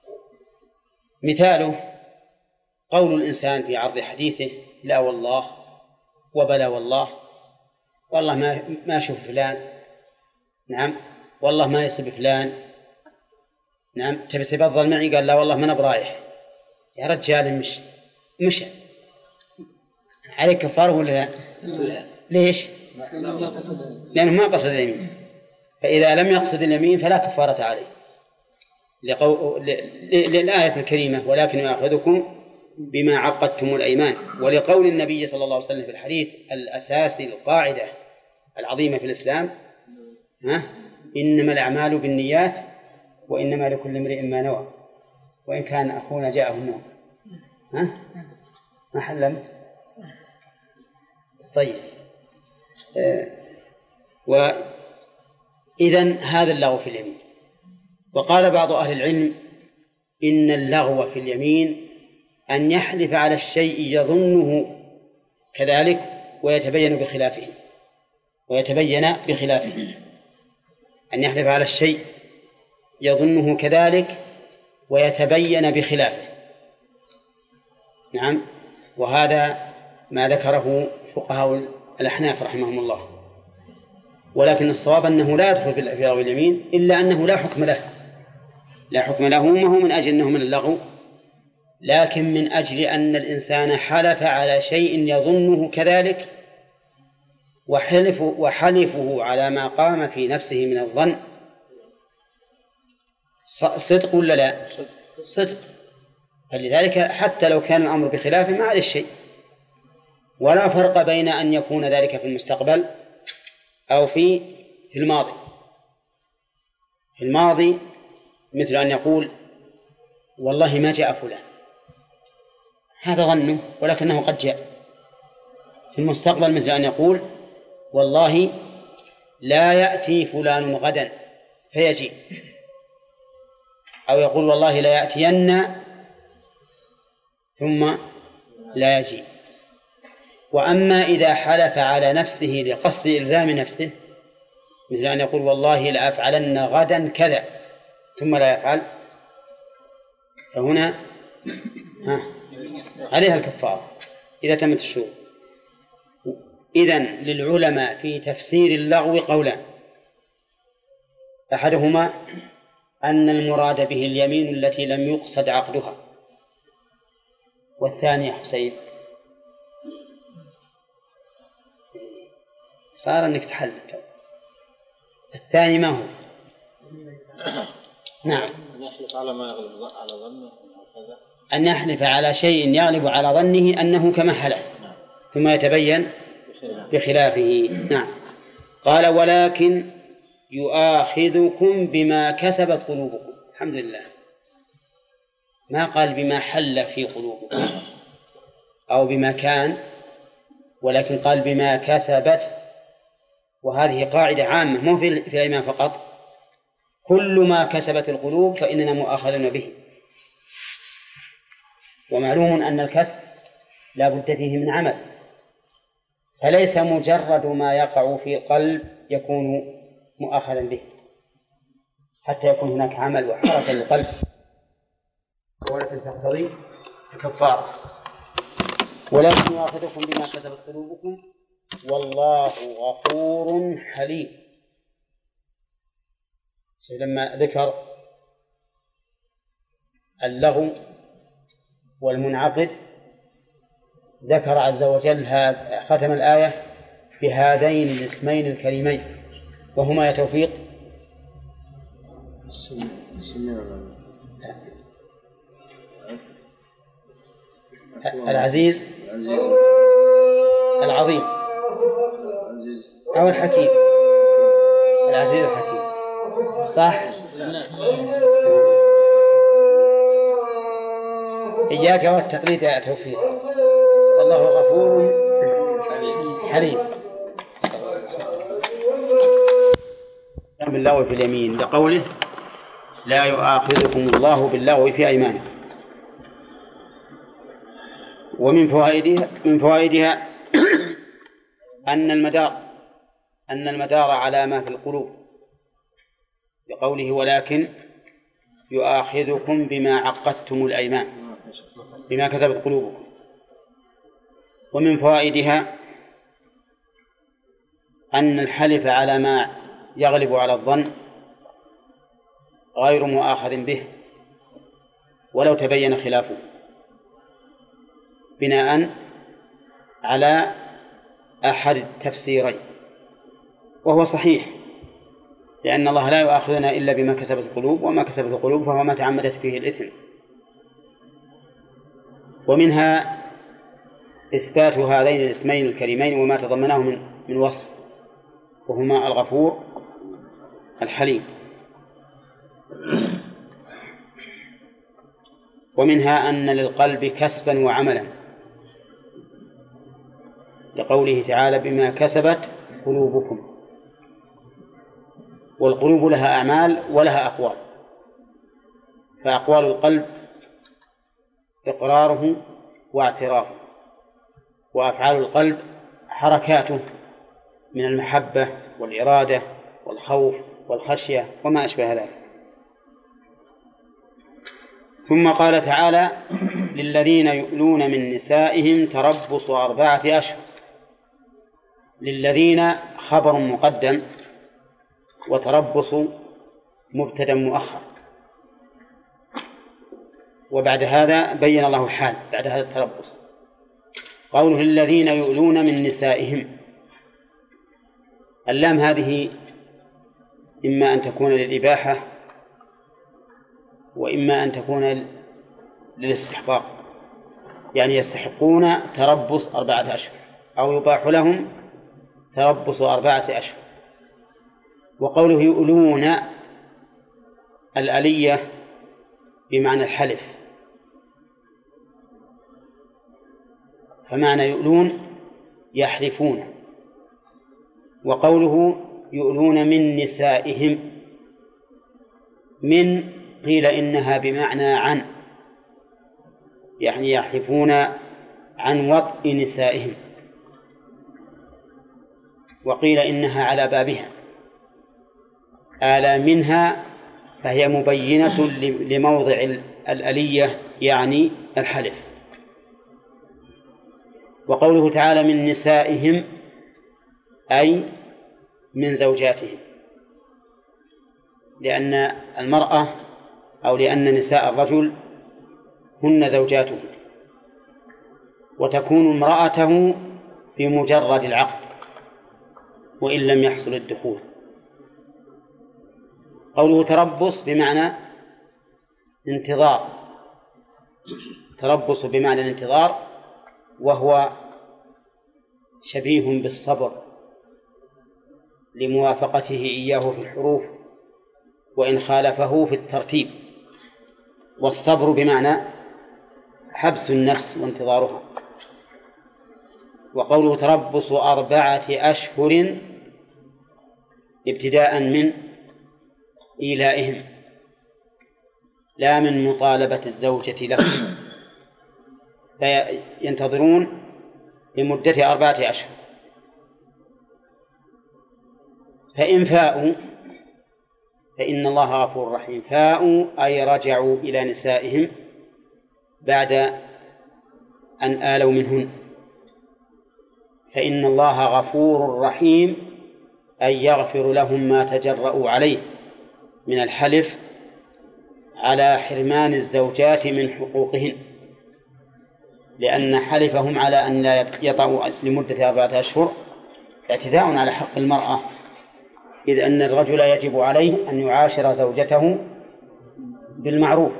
مثاله قول الإنسان في عرض حديثه: لا والله وبلا والله، والله ما أشوف فلان، نعم والله ما يصيب فلان، نعم تبي تفضل معي، قال لا والله ما أنا برايح. يا رجال مش عليك كفارة ولا لا؟ ليش؟ لأنه ما قصد اليمين. فإذا لم يقصد اليمين فلا كفارة عليه، للآية الكريمة: ولكن يأخذكم بما عقدتم الأيمان. ولقول النبي صلى الله عليه وسلم في الحديث الأساسي القاعدة العظيمة في الإسلام: إنما الأعمال بالنيات وإنما لكل امرئ ما نوى، وإن كان أخونا جاءه النوم. ما حلمت؟ طيب. وإذن هذا اللغو في اليمين. وقال بعض أهل العلم إن اللغو في اليمين أن يحلف على الشيء يظنه كذلك ويتبين بخلافه، أن يحلف على الشيء يظنه كذلك ويتبين بخلافه. نعم. وهذا ما ذكره فقهاء الأحناف رحمهم الله. ولكن الصواب أنه لا يدخل في لغو اليمين إلا أنه لا حكم له، ما هو من أجل أنه من اللغو، لكن من أجل أن الإنسان حلف على شيء يظنه كذلك، وحلفه على ما قام في نفسه من الظن صدق ولا لا؟ صدق. فلذلك حتى لو كان الأمر بخلافه ما عليه شيء، ولا فرق بين أن يكون ذلك في المستقبل أو في الماضي. في الماضي مثل أن يقول والله ما جاء فلان، هذا ظنه ولكنه قد جاء. في المستقبل مثل أن يقول والله لا يأتي فلان غدا فيجي، أو يقول والله لا يأتين ثم لا يجي. وأما إذا حلف على نفسه لقصد إلزام نفسه مثل أن يقول والله لأفعلن غدا كذا ثم لا يفعل، فهنا عليها الكفارة إذا تمت الشروط. إذن للعلماء في تفسير اللغو قولان: أحدهما أن المراد به اليمين التي لم يقصد عقدها، والثاني يا حسين صار أنك تحل. الثاني ما هو؟ نعم. أن يحلف على ما يغلب على ظنه أن يحلف على شيء يغلب على ظنه أنه كما حلف ثم يتبين بخلافه. نعم. قال ولكن يؤاخذكم بما كسبت قلوبكم. الحمد لله، ما قال بما حل في قلوبكم أو بما كان، ولكن قال بما كسبت. وهذه قاعدة عامة مو في الأيمان فقط، كل ما كسبت القلوب فإننا مؤاخذون به. ومعلوم أن الكسب لا بد فيه من عمل، فليس مجرد ما يقع في القلب يكون مؤاخذا به، حتى يكون هناك عمل وحركة للقلب ولكن تقتضي الكفارة. ولكن يؤاخذكم بما كسبت قلوبكم والله غفور حليم. لما ذكر اللغو والمنعقد ذكر عز وجل ختم الآية بهذين الاسمين الكريمين، وهما يا توفيق العزيز العظيم أو الحكيم. العزيز الحكيم صح. إياك والتقليد يا توفيق. والله غفور حليم. باللغو في اليمين لقوله لا يؤاخذكم الله باللغو في أيمانكم. ومن فوائدها أن المدار على ما في القلوب بقوله ولكن يؤاخذكم بما عقدتم الأيمان بما كسبت قلوبكم. ومن فوائدها أن الحلف على ما يغلب على الظن غير مؤاخذ به ولو تبين خلافه، بناء على أحد التفسيرين، وهو صحيح، لأن الله لا يؤاخذنا إلا بما كسبت القلوب، وما كسبت القلوب فهو ما تعمدت فيه الإثم. ومنها إثبات هذين الاسمين الكريمين وما تضمناه من وصف، وهما الغفور الحليم. ومنها أن للقلب كسبا وعملا لقوله تعالى بما كسبت قلوبكم. والقلوب لها أعمال ولها أقوال، فأقوال القلب إقراره واعترافه، وأفعال القلب حركاته من المحبة والإرادة والخوف والخشية وما أشبه ذلك. ثم قال تعالى للذين يؤلون من نسائهم تربص 4 أشهر. للذين خبر مقدم وتربص مبتدأ مؤخر، وبعد هذا بين الله الحال بعد هذا التربص. قوله الذين يؤلون من نسائهم، اللام هذه إما أن تكون للإباحة وإما أن تكون للاستحقاق، يعني يستحقون تربص 4 أشهر أو يباح لهم تربص 4 أشهر. وقوله يؤلون الألية بمعنى الحلف، فمعنى يؤلون يحلفون. وقوله يؤلون من نسائهم، من قيل إنها بمعنى عن، يعني يحلفون عن وطء نسائهم، وقيل إنها على بابها آلى منها، فهي مبينة لموضع الألية يعني الحلف. وقوله تعالى من نسائهم أي من زوجاتهم، لأن المرأة أو لأن نساء الرجل هن زوجاته، وتكون امرأته بمجرد العقد، وإن لم يحصل الدخول. قوله تربص بمعنى انتظار، تربص بمعنى الانتظار، وهو شبيه بالصبر لموافقته إياه في الحروف وإن خالفه في الترتيب. والصبر بمعنى حبس النفس وانتظارها. وقوله تربص 4 أشهر ابتداء من إيلائهم لا من مطالبة الزوجة لهم، فينتظرون لمدة 4 أشهر. فإن فاءوا فإن الله غفور رحيم. فاءوا أي رجعوا إلى نسائهم بعد أن آلوا منهن، فإن الله غفور رحيم أي يغفر لهم ما تجرؤوا عليه من الحلف على حرمان الزوجات من حقوقهن، لأن حلفهم على أن لا يطأوا لمدة 4 أشهر اعتداء على حق المرأة، إذ أن الرجل يجب عليه أن يعاشر زوجته بالمعروف،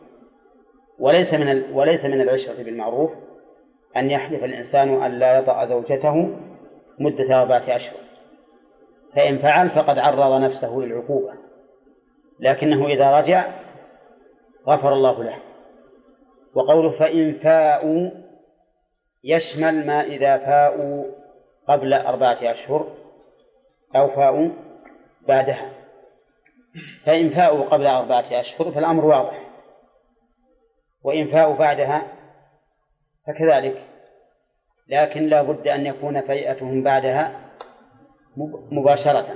وليس من العشرة بالمعروف أن يحلف الإنسان أن لا يطأ زوجته مدة 4 أشهر، فإن فعل فقد عرض نفسه للعقوبة، لكنه إذا رجع غفر الله له. وقوله فإن فاءوا يشمل ما إذا فاءوا قبل 4 أشهر أو فاءوا بعدها. فإن فاءوا قبل 4 أشهر فالأمر واضح، وإن فاءوا بعدها فكذلك، لكن لا بد أن يكون فيئتهم بعدها مباشرة،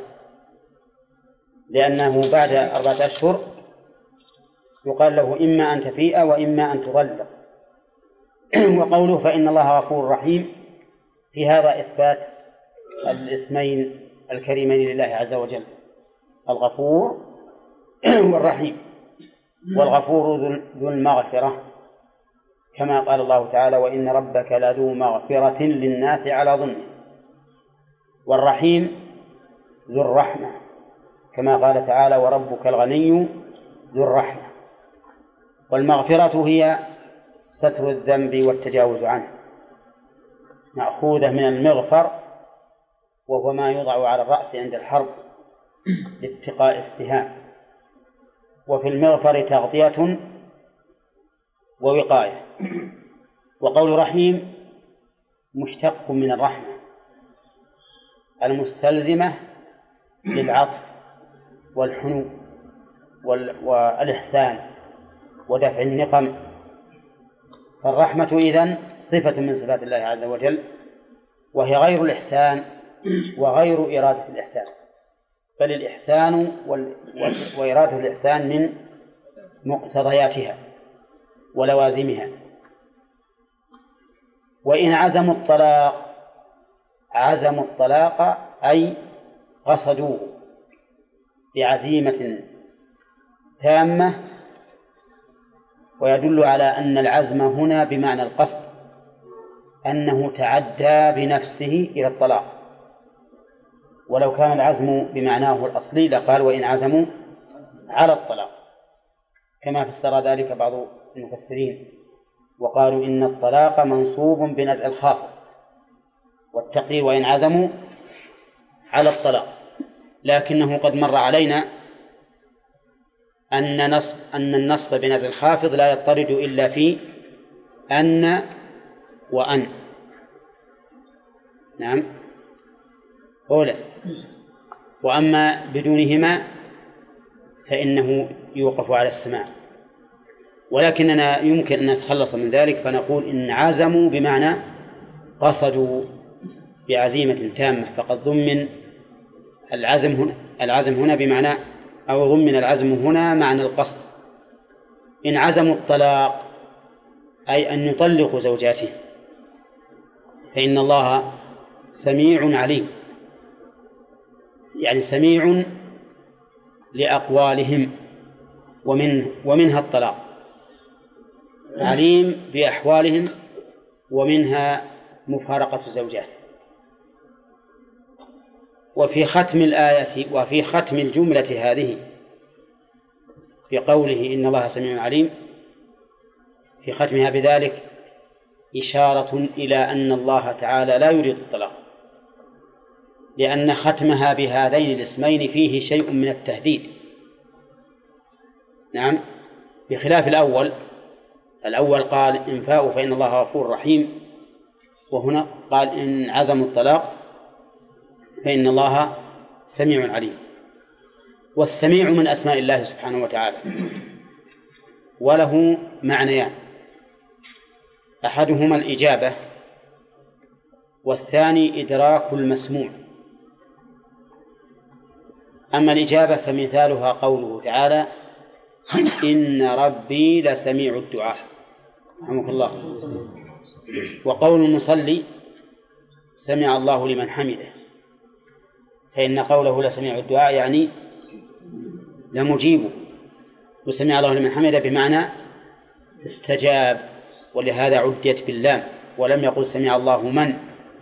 لأنه بعد 4 أشهر يقال له إما أن تفيء وإما أن تطلق. وقوله فإن الله غفور رحيم في هذا إثبات الاسمين الكريمين لله عز وجل، الغفور والرحيم. والغفور ذو المغفرة كما قال الله تعالى وإن ربك لذو مغفرة للناس على ظلمهم، والرحيم ذو الرحمة كما قال تعالى وربك الغني ذو الرحمة. والمغفرة هي ستر الذنب والتجاوز عنه، مأخوذة من المغفر وهو ما يوضع على الرأس عند الحرب لاتقاء السهام، وفي المغفر تغطية ووقاية. وقول رحيم مشتق من الرحمة المستلزمة للعطف والحنو والإحسان ودفع النقم. فالرحمة إذن صفة من صفات الله عز وجل، وهي غير الإحسان وغير إرادة الإحسان، بل الإحسان وإرادة الإحسان من مقتضياتها ولوازمها. وإن عزموا الطلاق أي قصدوه بعزيمة تامة، ويدل على أن العزم هنا بمعنى القصد، أنه تعدى بنفسه إلى الطلاق. ولو كان العزم بمعناه الأصلي لقال وإن عزموا على الطلاق، كما فسر ذلك بعض المفسرين وقالوا إن الطلاق منصوب بنزع الخافض، والتقدير وإن عزموا على الطلاق. لكنه قد مر علينا أن النصب بنزع الخافض لا يضطرد إلا في أن وأن. نعم أولا، وأما بدونهما فإنه يوقف على السماع. ولكننا يمكن أن نتخلص من ذلك فنقول إن عزموا بمعنى قصدوا بعزيمة تامة، فقد ضمن العزم هنا بمعنى أو ضمن العزم هنا معنى القصد. إن عزموا الطلاق أي أن يطلقوا زوجاته، فإن الله سميع عليم، يعني سميع لأقوالهم ومنها الطلاق، عليم بأحوالهم ومنها مفارقة الزوجات. وفي ختم الآية وفي ختم الجملة هذه في قوله إن الله سميع عليم، في ختمها بذلك إشارة إلى أن الله تعالى لا يريد الطلاق، لأن ختمها بهذين الاسمين فيه شيء من التهديد. نعم، بخلاف الأول قال إن فاءوا فإن الله غفور رحيم، وهنا قال إن عزموا الطلاق فإن الله سميع عليم. والسميع من أسماء الله سبحانه وتعالى، وله معنيان، أحدهما الإجابة والثاني إدراك المسموع. أما الإجابة فمثالها قوله تعالى إن ربي لسميع الدعاء، رحمك الله. وقول المصلي سمع الله لمن حمده، فإن قوله لسميع الدعاء يعني لمجيبه، وسمع الله لمن حمده بمعنى استجاب، ولهذا عدت باللام ولم يقل سمع الله من.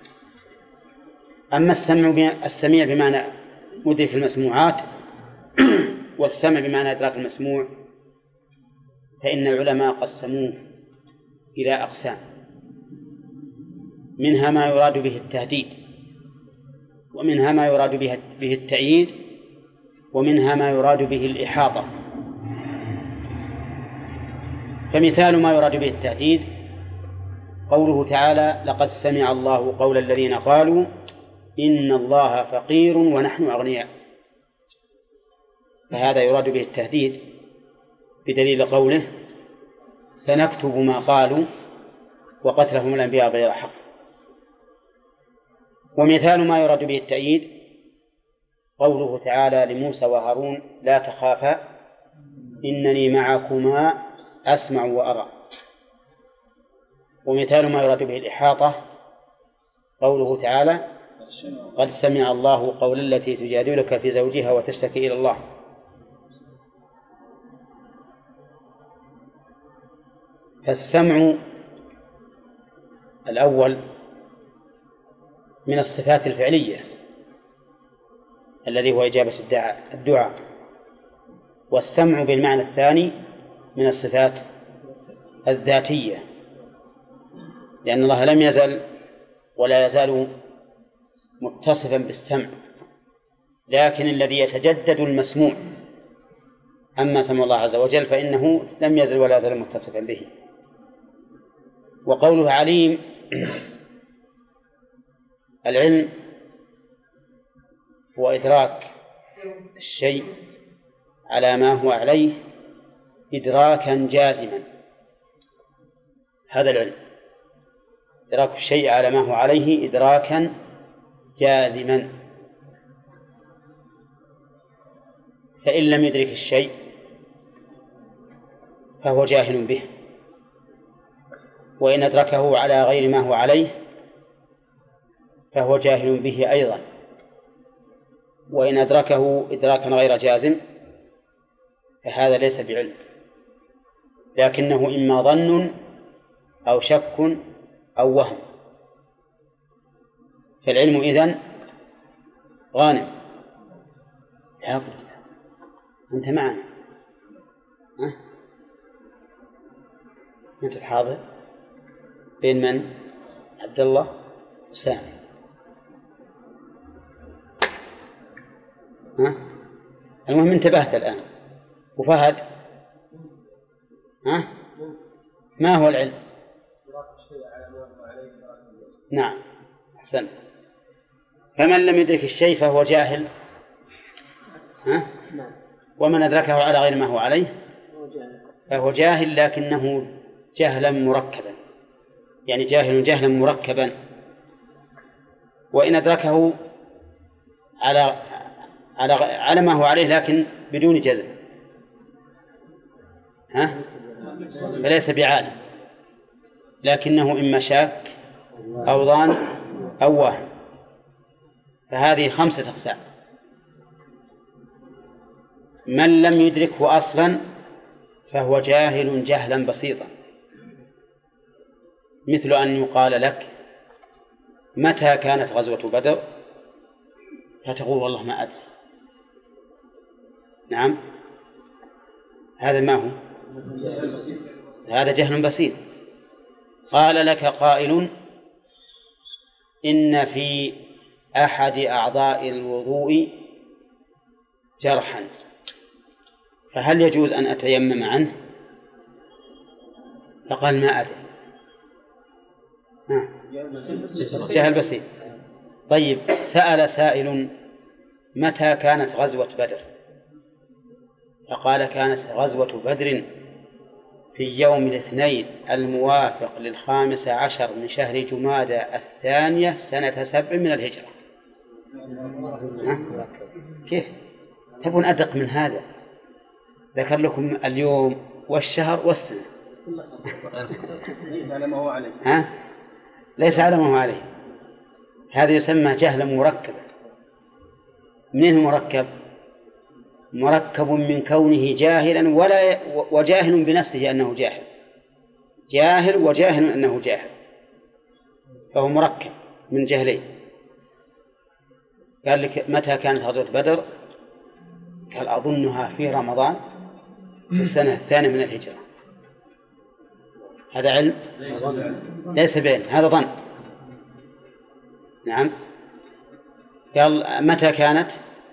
أما السميع بمعنى مدرك المسموعات والسمع بمعنى إدراك المسموع، فإن العلماء قسموه إلى أقسام، منها ما يراد به التهديد، ومنها ما يراد به التأييد، ومنها ما يراد به الإحاطة. فمثال ما يراد به التهديد قوله تعالى لقد سمع الله قول الذين قالوا إن الله فقير ونحن أغنياء، فهذا يراد به التهديد بدليل قوله سنكتب ما قالوا وقتلهم الأنبياء بغير حق. ومثال ما يراد به التأييد قوله تعالى لموسى وهارون لا تخافا إنني معكما أسمع وأرى. ومثال ما يراد به الإحاطة قوله تعالى قد سمع الله قول التي تجادلك في زوجها وتشتكي إلى الله. فالسمع الأول من الصفات الفعلية الذي هو إجابة الدعاء، والسمع بالمعنى الثاني من الصفات الذاتية، لأن الله لم يزل ولا يزال متصفا بالسمع، لكن الذي يتجدد المسموع. أما سمع الله عز وجل فإنه لم يزل ولا يزال متصفا به. وقوله عليم، العلم هو إدراك الشيء على ما هو عليه إدراكا جازما، هذا العلم، إدراك الشيء على ما هو عليه إدراكا جازما. فإن لم يدرك الشيء فهو جاهل به، وإن أدركه على غير ما هو عليه فهو جاهل به أيضا، وإن أدركه إدراكا غير جازم فهذا ليس بعلم، لكنه إما ظن أو شك أو وهم. فالعلم إذن غانم. لا بد أنت معنا، أنت حاضر بين من؟ عبد الله وسامي. المهم انتبهت الآن. وفهد ما هو العلم؟ نعم أحسن. فمن لم يدرك الشيء فهو جاهل، ومن أدركه على غير ما هو عليه فهو جاهل، لكنه جهلا مركبا، يعني جاهل جهلا مركبا. وإن أدركه على ما هو عليه لكن بدون جزم فليس بعالم، لكنه إما شاك أو ظان أو واهم. فهذه 5 أقسام. من لم يدركه أصلا فهو جاهل جهلا بسيطا، مثل أن يقال لك متى كانت غزوة بدر؟ فتقول والله ما أدري. نعم، هذا ما هو، هذا جهل بسيط. قال لك قائل إن في أحد أعضاء الوضوء جرحا، فهل يجوز أن أتيمم عنه؟ فقال ما أدري. جهل بسيط. طيب، سأل سائل متى كانت غزوة بدر؟ فقال كانت غزوة بدر في يوم الاثنين الموافق 15 من شهر جمادى الثانية سنة 7 من الهجرة. كيف تبون أدق من هذا؟ ذكر لكم اليوم والشهر والسنة. ليس على ما هو عليه. ليس على ما هو عليه. هذا يسمى جهلا مركبا. منين مركب؟ مركب من كونه جاهلا وجاهل بنفسه أنه جاهل، جاهل وجاهل أنه جاهل، فهو مركب من جهلين. قال لك متى كانت غزوة بدر؟ قال أظنها في رمضان في السنة الثانية من الهجرة. هذا علم ليس بعلم، هذا ظن. نعم. قال متى كانت؟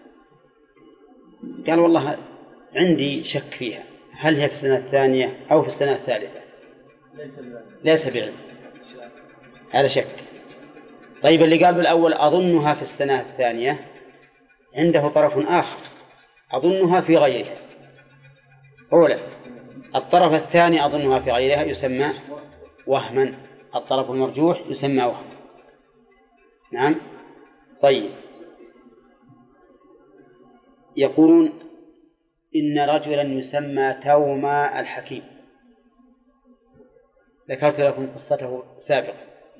قال والله عندي شك فيها، هل هي في السنة الثانية أو في السنة الثالثة؟ ليس بعلم، هذا شك. طيب اللي قال بالأول أظنها في السنة الثانية عنده طرف آخر، أظنها في غيرها. أولا الطرف الثاني أظنها في غيرها يسمى وهما، الطرف المرجوح يسمى وهم. نعم. طيب، يقولون إن رجلا يسمى توما الحكيم، ذكرت لكم قصته سابقا،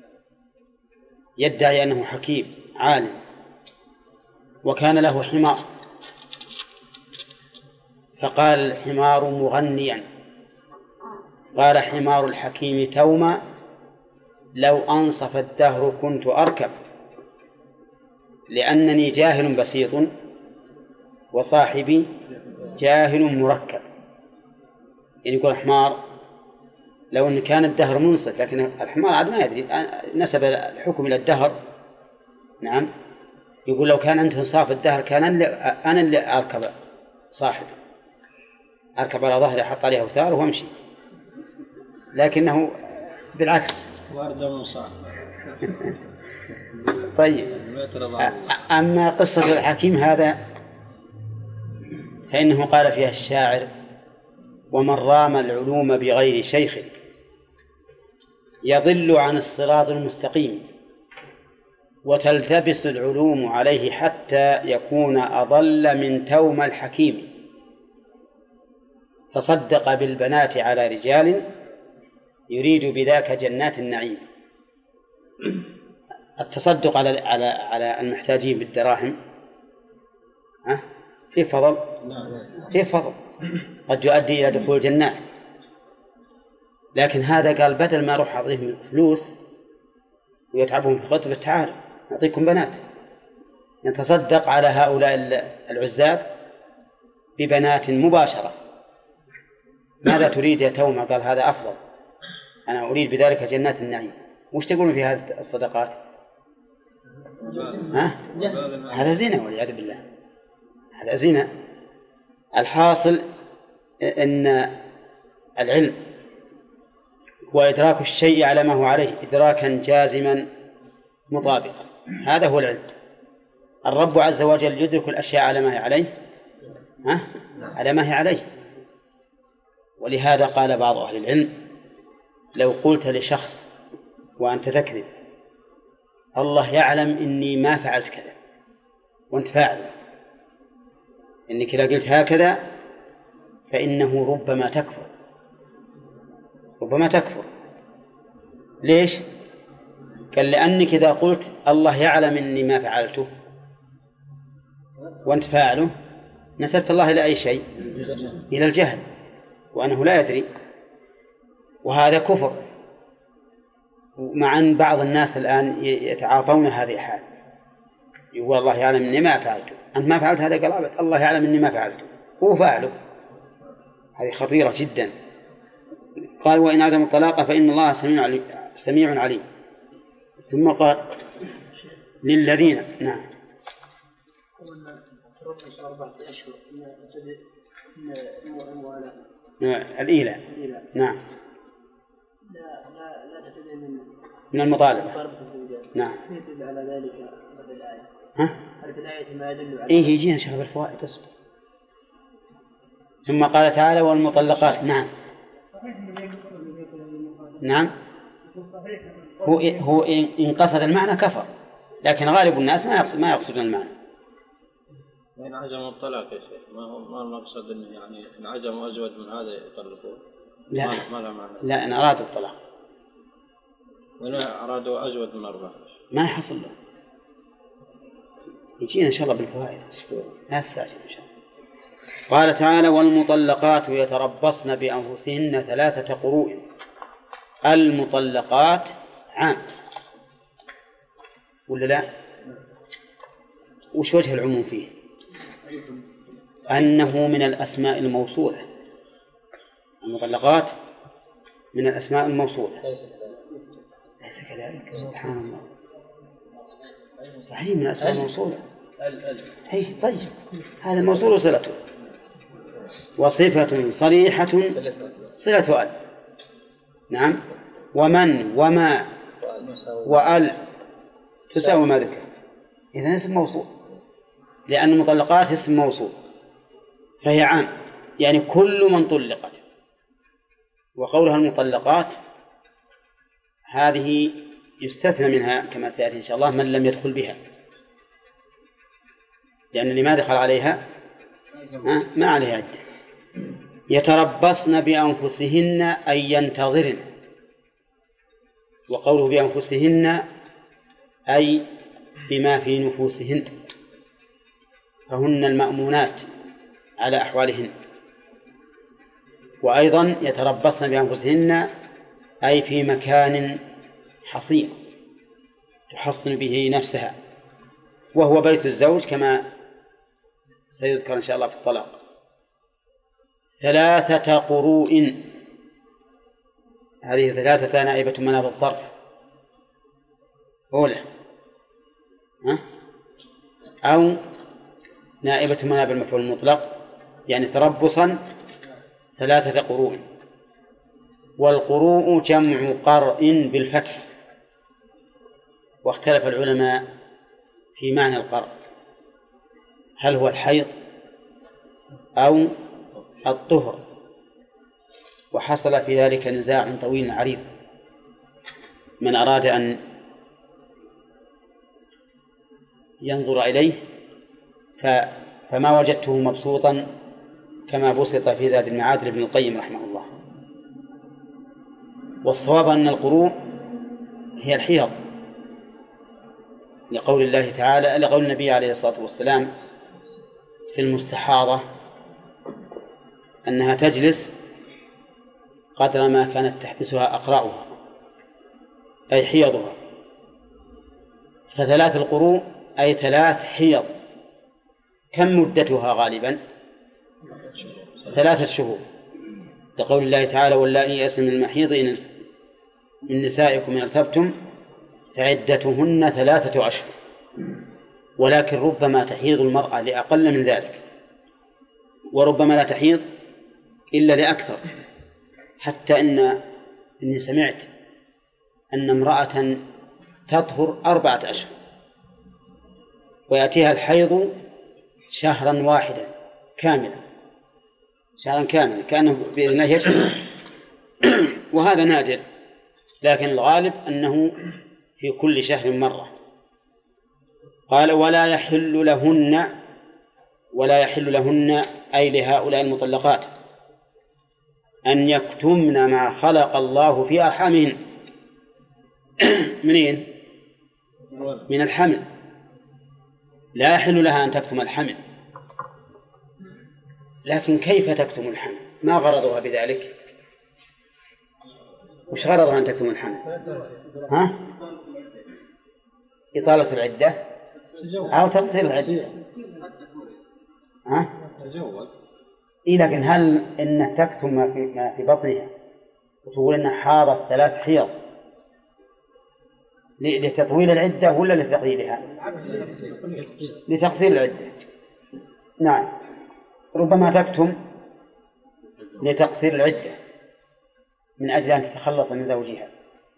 يدعي أنه حكيم عالم، وكان له حمار، فقال الحمار مغنيا، قال حمار الحكيم توما لو أنصف الدهر كنت أركب، لأنني جاهل بسيط وصاحبي جاهل مركب. يعني يقول الحمار لو أن كان الدهر منصف، لكن الحمار عاد ما يدري، نسب الحكم إلى الدهر. نعم. يقول لو كان عنده انصاف الدهر كان أنا اللي أركب صاحبي، أركب على ظهري أحط عليه أوثار وأمشي، لكنه بالعكس. طيب، أما قصة الحكيم هذا فإنه قال فيها الشاعر ومن رام العلوم بغير شيخ يضل عن الصراط المستقيم، وتلتبس العلوم عليه حتى يكون أضل من توم الحكيم، تصدق بالبنات على رجال يريد بذاك جنات النعيم. التصدق على المحتاجين بالدراهم في فضل، في فضل، قد يؤدي إلى دخول الجنات. لكن هذا قال بدل ما أروح أعطيهم فلوس ويتعبهم في خطبة تعالوا نعطيكم بنات، نتصدق على هؤلاء العزاب ببنات مباشرة. ماذا تريد يا توما؟ قال هذا أفضل، أنا أريد بذلك جنات النعيم. وش تقولون في هذه الصدقات؟ هذا زنا والعياذ بالله، هذا زنا. الحاصل أن العلم هو إدراك الشيء على ما هو عليه إدراكا جازما مطابقا، هذا هو العلم. الرب عز وجل يدرك الأشياء على ما هي عليه، على ما هي عليه. ولهذا قال بعض أهل العلم لو قلت لشخص وأنت تكذب الله يعلم إني ما فعلت كذا وأنت فاعل، إنك إذا قلت هكذا فإنه ربما تكفر، ربما تكفر. ليش؟ قال لأنك إذا قلت الله يعلم إني ما فعلته وأنت فاعله نسبت الله إلى أي شيء؟ إلى الجهل، وأنه لا يدري، وهذا كفر. مع أن بعض الناس الآن يتعاطون هذه الحال، يقول الله يعلم إني ما فعلته، أنت ما فعلت هذا قال الله يعلم إني ما فعلته، هو فاعله. هذه خطيرة جدا. قال وإن عزموا الطلاق فإن الله سميع عليم. ثم قال للذين نعم الإيلاء نعم من المطالبة نعم. على ذلك الآية. ها؟ الآية ما يدل على إيه يجينا شغل الفوائد أصبر. ثم قال تعالى والمطلقات نعم نعم هو إن قصد المعنى كفر، لكن غالب الناس ما يقصدون المعنى. إن عزموا الطلاق يا شيخ ما المقصد إنه يعني إن عزموا أزود من هذا يطلقون؟ لا ما له معنى. لا إن أرادوا الطلاق وإن أرادوا أزود من 4 ما يحصل له. يجينا إن شاء الله بالفوائد لا تستعجل إن شاء الله. قال تعالى والمطلقات يتربصن بأنفسهن 3 قروء. المطلقات عام ولا لا؟ وش وجه العموم فيه؟ أنه من الأسماء الموصولة. المطلقات من الأسماء الموصولة. ليس كذلك سبحان الله. صحيح من الأسماء الموصولة. هي طيب هذا الموصول وصلته وصفة صريحة صلة أل نعم ومن وما وأل تساوي ما ذكر. إذن اسم موصول لأن المطلقات اسم موصول فهي عام يعني كل من طلقت. وقولها المطلقات هذه يستثنى منها كما سيأتي إن شاء الله من لم يدخل بها، لأن اللي ما دخل عليها ما عليها عدة. يتربصن بأنفسهن أي ينتظرن. وقوله بأنفسهن أي بما في نفوسهن، فهن المأمونات على أحوالهن. وأيضا يتربصن بأنفسهن أي في مكان حصين تحصن به نفسها، وهو بيت الزوج كما سيذكر إن شاء الله في الطلاق. 3 قروء. هذه 3 نائبة مناب الظرف. أولى أو نائبة مناب المفعول المطلق يعني تربصا 3 قروء. والقروء جمع قرء بالفتح. واختلف العلماء في معنى القرء هل هو الحيض أو الطهر، وحصل في ذلك نزاع طويل عريض. من أراد أن ينظر إليه فما وجدته مبسوطا كما بسط في زاد المعاد لابن القيم رحمه الله. والصواب أن القروء هي الحيض لقول الله تعالى لقول النبي عليه الصلاة والسلام في المستحاضة أنها تجلس قدر ما كانت تحبسها أقراؤها أي حيضها. ف3 القروء أي 3 حيض. كم مدتها غالبا؟ 3 شهور لقول الله تعالى واللائي يئسن من المحيض من نسائكم إن ارتبتم فعدتهن 3 أشهر. ولكن ربما تحيض المرأة لأقل من ذلك، وربما لا تحيض إلا لأكثر، حتى إني سمعت أن امرأة تطهر 4 أشهر ويأتيها الحيض شهرا واحدا كاملا، شهرا كاملا كأنه بإذن الله يجتمع. وهذا نادر، لكن الغالب أنه في كل شهر مرة. قال ولا يحل لهن أي لهؤلاء المطلقات أن يكتمن ما خلق الله في أرحامهن. منين؟ من الحمل. لا يحل لها أن تكتم الحمل. لكن كيف تكتم الحمل؟ ما غرضها بذلك؟ وش غرضها أن تكتم الحمل؟ إطالة العدة أو تقصير العدة. تجول. إيه لكن هل إنك تكتم ما في بطنها وتقول إنها حاضت 3 حيض لتطويل العدة ولا لتقليلها؟ لتقصير العدة. نعم، ربما تكتم لتقصير العدة من أجل أن تتخلص من زوجها،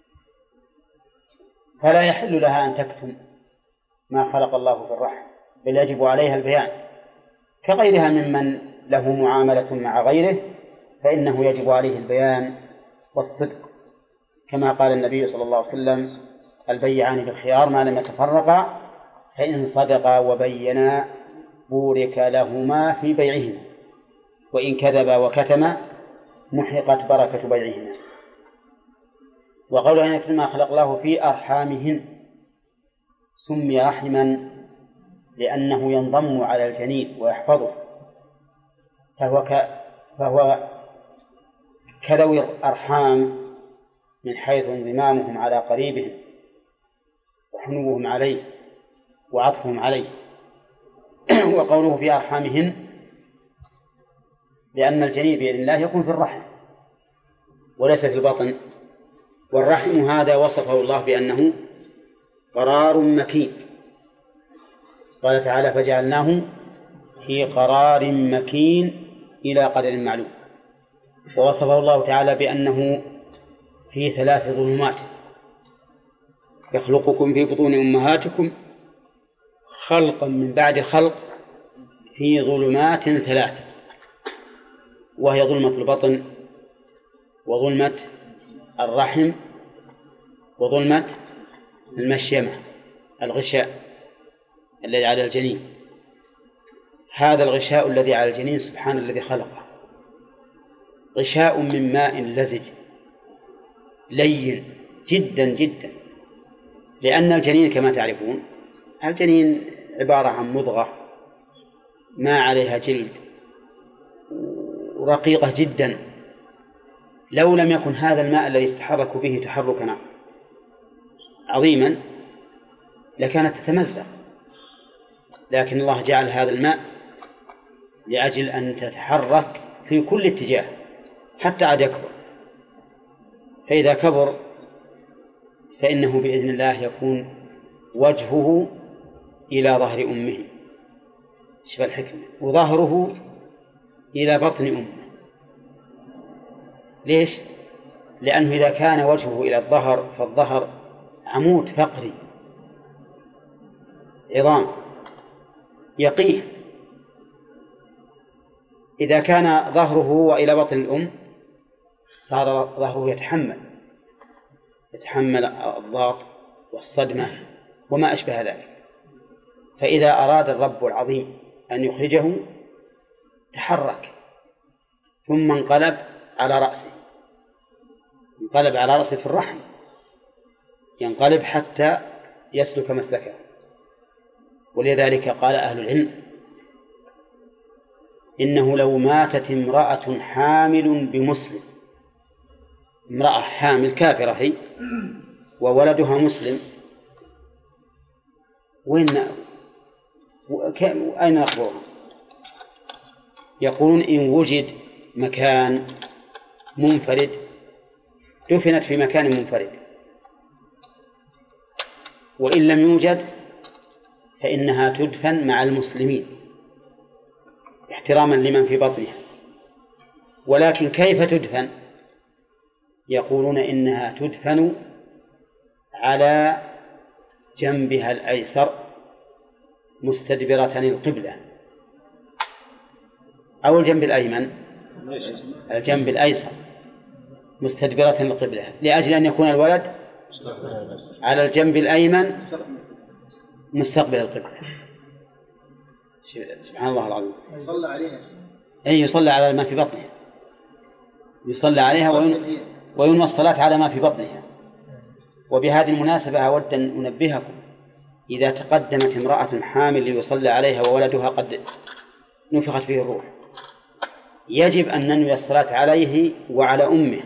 فلا يحل لها أن تكتم ما خلق الله في الرحم، بل يجب عليها البيان كغيرها ممن له معاملة مع غيره، فإنه يجب عليه البيان والصدق، كما قال النبي صلى الله عليه وسلم: البيعان بالخيار ما لم يتفرقا، فإن صدقا وبينا بورك لهما في بيعهما، وإن كذبا وكتما محقت بركة بيعهما. وقول أن يكتم ما خلق الله في أرحامهن سمي رحما لأنه ينضم على الجنين ويحفظه، فهو كذوي الأرحام من حيث انضمامهم على قريبهم وحنوهم عليه وعطفهم عليه. وقوله في أرحامهن لأن الجنين بإذن الله يكون في الرحم وليس في البطن، والرحم هذا وصفه الله بأنه قرار مكين، قال تعالى: فجعلناه في قرار مكين إلى قدر معلوم. ووصفه الله تعالى بأنه في 3 ظلمات: يخلقكم في بطون أمهاتكم خلقا من بعد خلق في ظلمات 3، وهي ظلمة البطن وظلمة الرحم وظلمة المشيمة، الغشاء الذي على الجنين. هذا الغشاء الذي على الجنين سبحان الذي خلقه، غشاء من ماء لزج لين جدا جدا، لأن الجنين كما تعرفون الجنين عبارة عن مضغة ما عليها جلد رقيقة جدا، لو لم يكن هذا الماء الذي تتحرك به تحركا عظيما لكانت تتمزق، لكن الله جعل هذا الماء لأجل أن تتحرك في كل اتجاه حتى عاد يكبر، فإذا كبر فإنه بإذن الله يكون وجهه إلى ظهر أمه، شوف الحكمة، وظهره إلى بطن أمه. ليش؟ لأنه إذا كان وجهه إلى الظهر فالظهر عمود فقري عظام يقيه، إذا كان ظهره وإلى بطن الأم صار ظهره يتحمل الضغط والصدمة وما أشبه ذلك. فإذا أراد الرب العظيم أن يخرجه تحرك ثم انقلب على رأسه في الرحم، ينقلب حتى يسلك مسلكه. ولذلك قال أهل العلم: إنه لو ماتت امرأة حامل بمسلم، امرأة حامل كافرة هي وولدها مسلم، أين نقبرها؟ يقولون إن وجد مكان منفرد دفنت في مكان منفرد، وإن لم يوجد فإنها تدفن مع المسلمين احتراما لمن في بطنها. ولكن كيف تدفن؟ يقولون إنها تدفن على جنبها الأيسر مستدبرة القبلة، أو الجنب الأيمن، الجنب الأيسر مستدبرة القبلة، لأجل أن يكون الولد على الجنب الأيمن مستقبل القبلة. سبحان الله العظيم. يصلى عليها. أي يصلى على ما في بطنها، يصلى عليها وينوى الصلاة على ما في بطنها. وبهذه المناسبة أود أن أنبهكم: إذا تقدمت امرأة حامل ليصلى عليها وولدها قد نفخت فيه الروح، يجب أن ننوي الصلاة عليه وعلى أمه.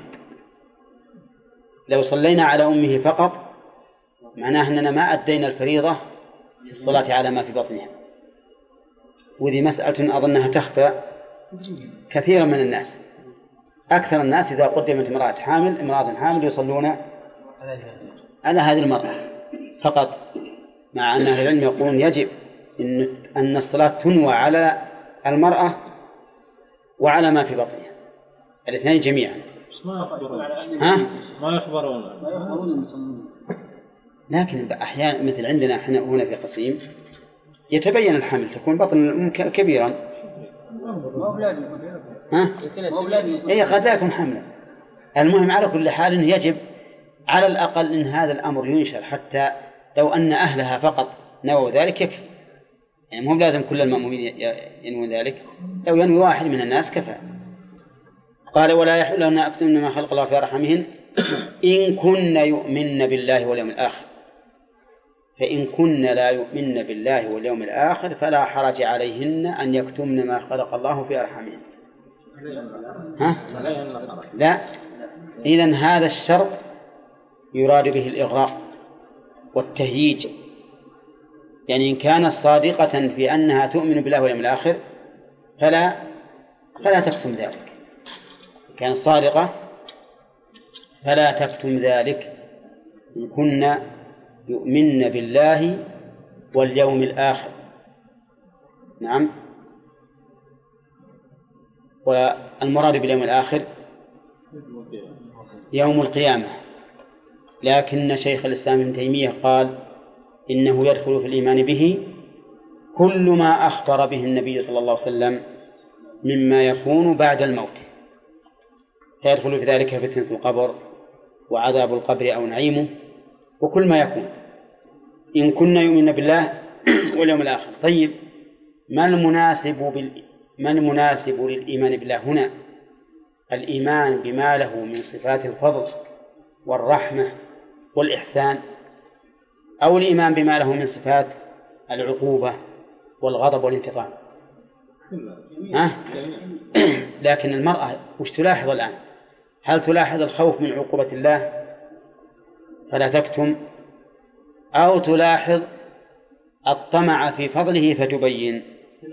لو صلينا على أمه فقط معناه أننا ما أدينا الفريضة في الصلاة على ما في بطنها. وذي مسألة أظنها تخفى كثيرا من الناس. أكثر الناس إذا قدمت امرأة حامل يصلون على هذه المرأة فقط، مع أن أهل العلم يقولون يجب أن الصلاة تنوى على المرأة وعلى ما في بطنها الاثنين جميعا. ما يخبرون المسلمين. لكن أحيانا مثل عندنا احنا هنا في قصيم يتبين الحمل، تكون بطن كبيرا. إيه قد لا يكون حملا. المهم على كل حال إنه يجب على الأقل إن هذا الأمر ينشر، حتى لو أن أهلها فقط نووا ذلك يكفي، يعني مو لازم كل المأمومين ينوون ذلك، لو ينوي واحد من الناس كفى. قال ولا يحل لهن أكتمن ما خلق الله في أرحامهن إن كن يؤمن بالله واليوم الآخر، فإن كن لا يؤمن بالله واليوم الآخر فلا حرج عليهن أن يكتمن ما خلق الله في أرحامهن. لا، إذن هذا الشرط يراد به الإغراء والتهييج، يعني إن كانت صادقة في أنها تؤمن بالله واليوم الآخر فلا تكتم ذلك، إن كانت صادقة فلا تكتم ذلك. إن كن يؤمن بالله واليوم الآخر. نعم. والمراد باليوم الآخر يوم القيامة، لكن شيخ الإسلام ابن تيمية قال إنه يدخل في الإيمان به كل ما أخبر به النبي صلى الله عليه وسلم مما يكون بعد الموت، فيدخل في ذلك فتنة القبر وعذاب القبر أو نعيمه وكل ما يكون. إن كنا يؤمن بالله واليوم الآخر. طيب ما المناسب للإيمان بالله هنا؟ الإيمان بما له من صفات الفضل والرحمة والإحسان، أو الإيمان بما له من صفات العقوبة والغضب والانتقام؟ لكن المرأة وش تلاحظ الآن؟ هل تلاحظ الخوف من عقوبة الله فلا تكتم، أو تلاحظ الطمع في فضله فتبين؟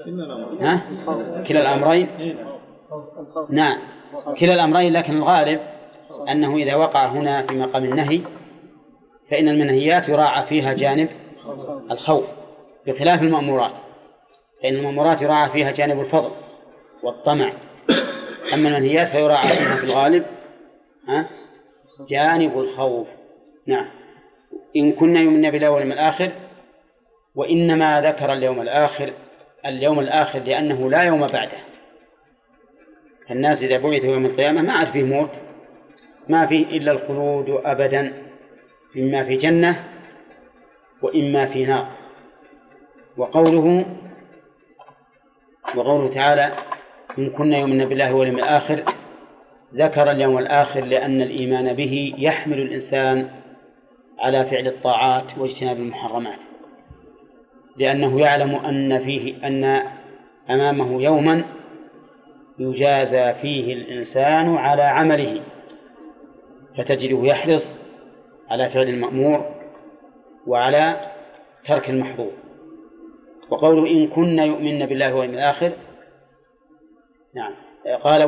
كلا الأمرين. نعم كلا الأمرين، لكن الغالب أنه إذا وقع هنا في مقام النهي فإن المنهيات يراعى فيها جانب الخوف بخلاف المأمورات، فإن المأمورات يراعى فيها جانب الفضل والطمع، أما المنهيات فيراعى فيها في الغالب جانب الخوف. نعم. إن كنا يؤمن بالله واليوم الآخر، وإنما ذكر اليوم الآخر لأنه لا يوم بعده. الناس إذا بعثوا يوم القيامة ما عاد فيه موت، ما فيه إلا الخلود أبدا، إما في جنة وإما في نار. وقوله تعالى إن كنا يؤمن بالله واليوم الآخر، ذكر اليوم الآخر لأن الإيمان به يحمل الإنسان على فعل الطاعات واجتناب المحرمات، لأنه يعلم أن أمامه يوما يجازى فيه الإنسان على عمله، فتجده يحرص على فعل المأمور وعلى ترك المحظور. وقوله إن كنا يؤمن بالله واليوم الآخر، نعم قال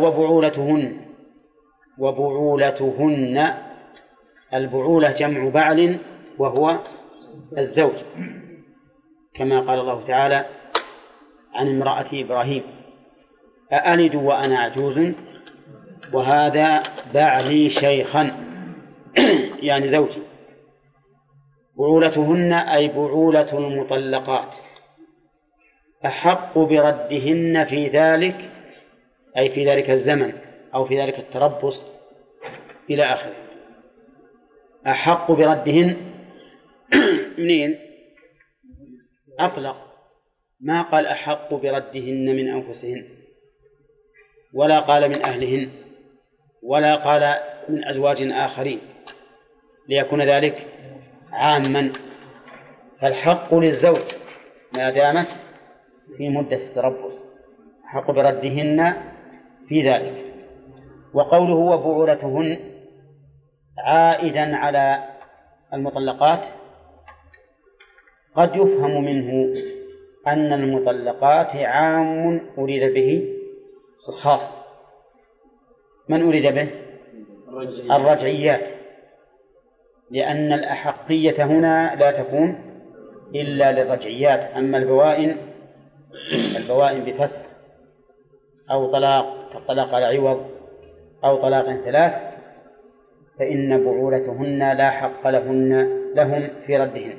وبعولتهن. البعولة جمع بعل وهو الزوج، كما قال الله تعالى عن امرأة إبراهيم أألد وأنا عجوز وهذا بعلي شيخا يعني زوجي. بعولتهن أي بعولة المطلقات أحق بردهن في ذلك، أي في ذلك الزمن أو في ذلك التربص إلى آخره. أحق بردهن منين؟ أطلق، ما قال أحق بردهن من أنفسهن، ولا قال من أهلهن، ولا قال من أزواج آخرين، ليكون ذلك عاما. فالحق للزوج ما دامت في مدة التربص، حق بردهن في ذلك. وقوله وبعولتهن عائدا على المطلقات، قد يفهم منه أن المطلقات عام أريد به الخاص. من أريد به؟ الرجعيات، لأن الأحقية هنا لا تكون إلا للرجعيات. أما البوائن بفسخ أو طلاق على عوض أو طلاق 3 فإن بعولتهن لا حق لهم في ردهن.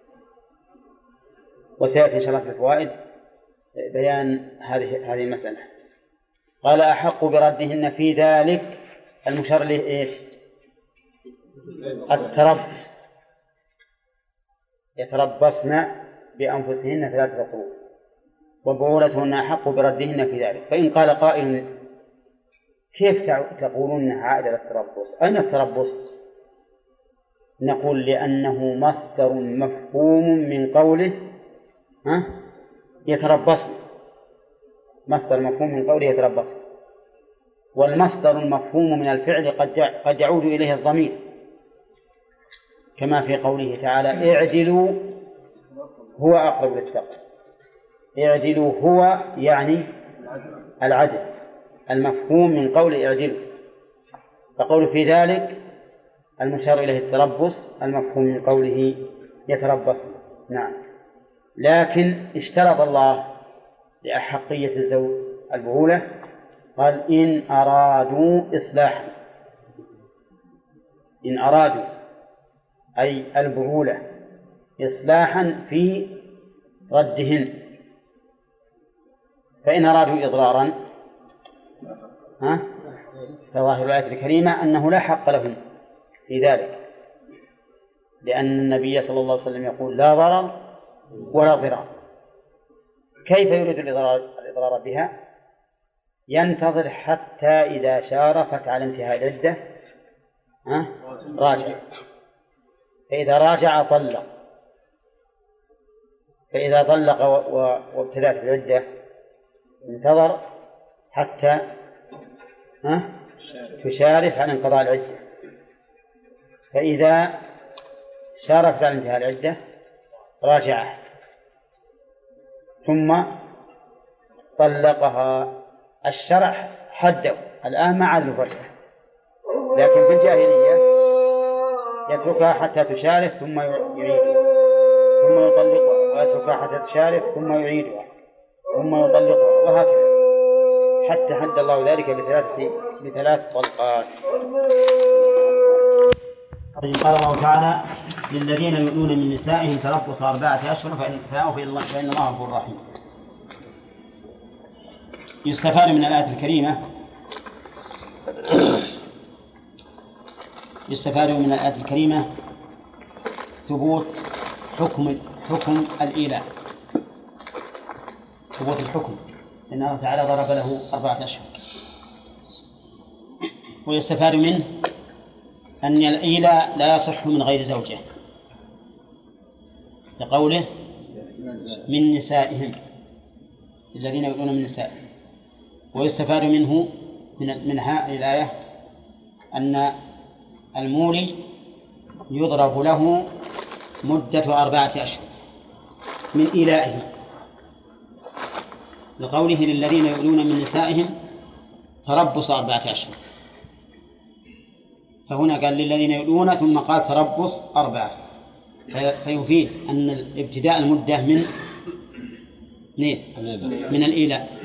وسيأتي إن شاء الله في الفوائد بيان هذه المسألة. قال أحق بردهن في ذلك المشار له إيش؟ التربص، يتربصن بأنفسهن 3 قروء وبعولتهن أحق بردهن في ذلك. فإن قال قائل كيف تقولون عائد التربص؟ أين التربص؟ نقول لأنه مصدر مفهوم من قوله يتربصن، مصدر مفهوم من قوله يتربصن، والمصدر المفهوم من الفعل قد يعود إليه الضمير، كما في قوله تعالى اعدلوا هو أقرب للتقوى. اعدلوا هو يعني العدل، المفهوم من قول اعدلوا، فقول في ذلك المشار إليه التربص، المفهوم من قوله يتربص. نعم، لكن اشترط الله لأحقية الزوج البعولة، قال إن أرادوا إصلاحا، إن أرادوا أي البعولة إصلاحا في ردهن. فإن أرادوا إضرارا فظاهر الآية الكريمة أنه لا حق لهم في ذلك، لأن النبي صلى الله عليه وسلم يقول لا ضرر ولا ضرار. كيف يريد الإضرار بها؟ ينتظر حتى إذا شارفت على انتهاء العدة راجع، فإذا راجع طلق، فإذا طلق وابتدأت العدة انتظر حتى تشارف على انقضاء العدة، فإذا شارفت على انتهاء العدة راجعه ثم طلقها. الشرع حده الآن ما عاد فرجة، لكن في الجاهلية يتركها حتى تشارف ثم يعيدها ثم يطلقها، ويتركها حتى تشارف ثم يعيدها ثم يطلقها، وهكذا حتى حد الله ذلك ب3 طلقات. قال الله تعالى للذين يؤلون من نسائهم تربص 4 أشهر فإن فاءوا فإن الله غفور رحيم. يستفاد من الآية الكريمة ثبوت حكم الإيلاء، ثبوت الحكم، لأن الله تعالى ضرب له 4 أشهر. ويستفاد منه أن الإيلاء لا يصح من غير زوجه، لقوله من نسائهم الذين يؤلون من نسائهم. ويستفاد منه من هذه الآية أن المولي يضرب له مدة 4 أشهر من إيلائه، لقوله للذين يؤلون من نسائهم تربص 4 أشهر، فهنا قال للذين يؤلون ثم قال تربص 4، فيفيد أن ابتداء المدة من الإيلاء.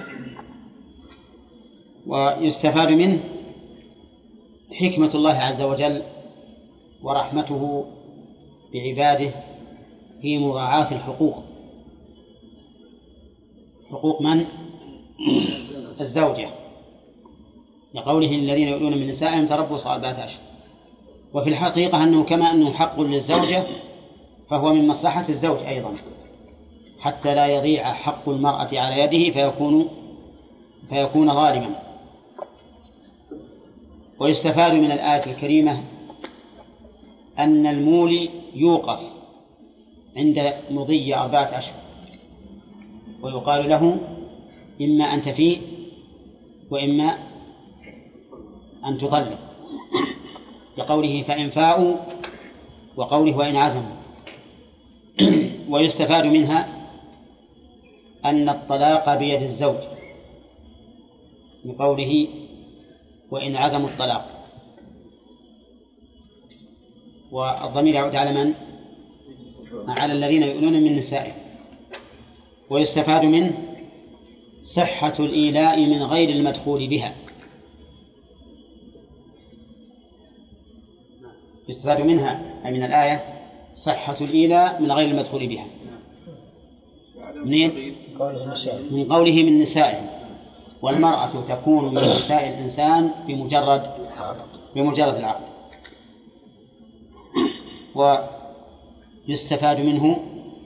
ويستفاد منه حكمة الله عز وجل ورحمته بعباده في مراعاة الحقوق، حقوق من؟ الزوجة، لقوله الذين يؤلون من نسائهم تربص 4 أشهر. وفي الحقيقة أنه كما أنه حق للزوجة فهو من مصلحة الزوج أيضا، حتى لا يضيع حق المرأة على يده فيكون ظالما. ويستفاد من الآية الكريمة أن المولي يوقف عند مضي 4 أشهر، ويقال له إما أن تفيء وإما أن تطلق، لقوله فإن فاءوا وقوله وإن عزموا. ويستفاد منها أن الطلاق بيد الزوج بقوله وإن عزموا الطلاق، والضمير يعود على من؟ على الذين يؤلون من نسائهم. ويستفاد منه صحة الإيلاء من غير المدخول بها. يستفاد منها أي من الآية صحة الإيلاء من غير المدخول بها. منين؟ من قوله من نسائهم، والمرأة تكون من نساء الإنسان بمجرد العقد. ويستفاد منه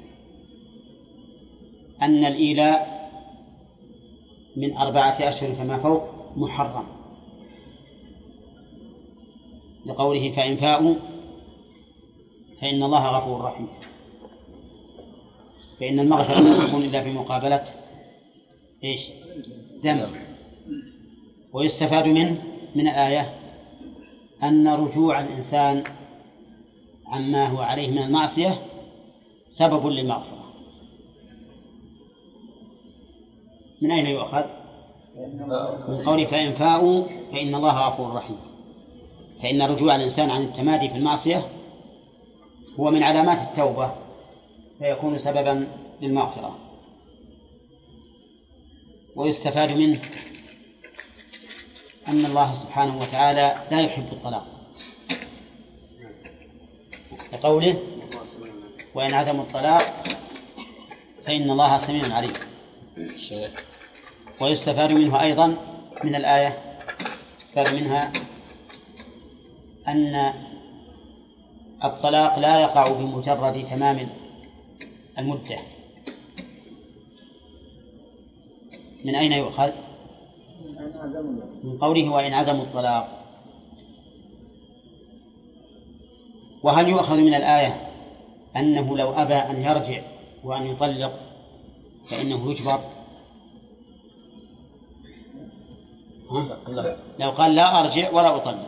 أن الإيلاء من 4 أشهر فما فوق محرم، لقوله فإن فاءوا فإن الله غفور رحيم، فإن المغفرة لا تكون إلا في مقابلة ذنب. ويستفاد منه من الآية أن رجوع الإنسان عما هو عليه من المعصية سبب للمغفرة. من أين يؤخذ؟ من قوله فإن فاءوا فإن الله غفور رحيم، فإن رجوع الإنسان عن التمادي في المعصية هو من علامات التوبة، فيكون سببا للمغفرة. ويستفاد منه أن الله سبحانه وتعالى لا يحب الطلاق، لقوله وإن عزموا الطلاق فإن الله سميع عليم. ويستفاد منه أيضا من الآية يستفاد منها أن الطلاق لا يقع بمجرد تمام المدة. من أين يؤخذ؟ من قوله وإن عزموا الطلاق. وهل يؤخذ من الآية أنه لو أبى أن يرجع وأن يطلق فإنه يجبر؟ لو قال لا أرجع ولا أطلق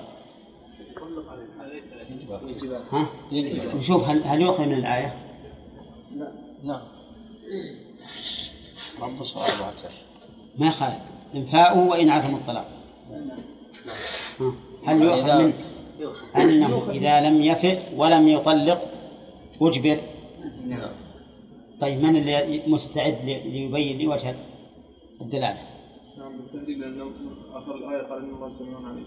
نشوف هل يؤخذ من الآية؟ نعم. ما خالف إن فاءوا وإن عزموا الطلاق. هل يؤخذ منه أنه إذا لم يفئ ولم يطلق أجبر؟ طيب من اللي مستعد ليبين لي وجه الدلالة؟ نعم بالتهديد، لأنه آخر الآية قال إن الله سميع عليم.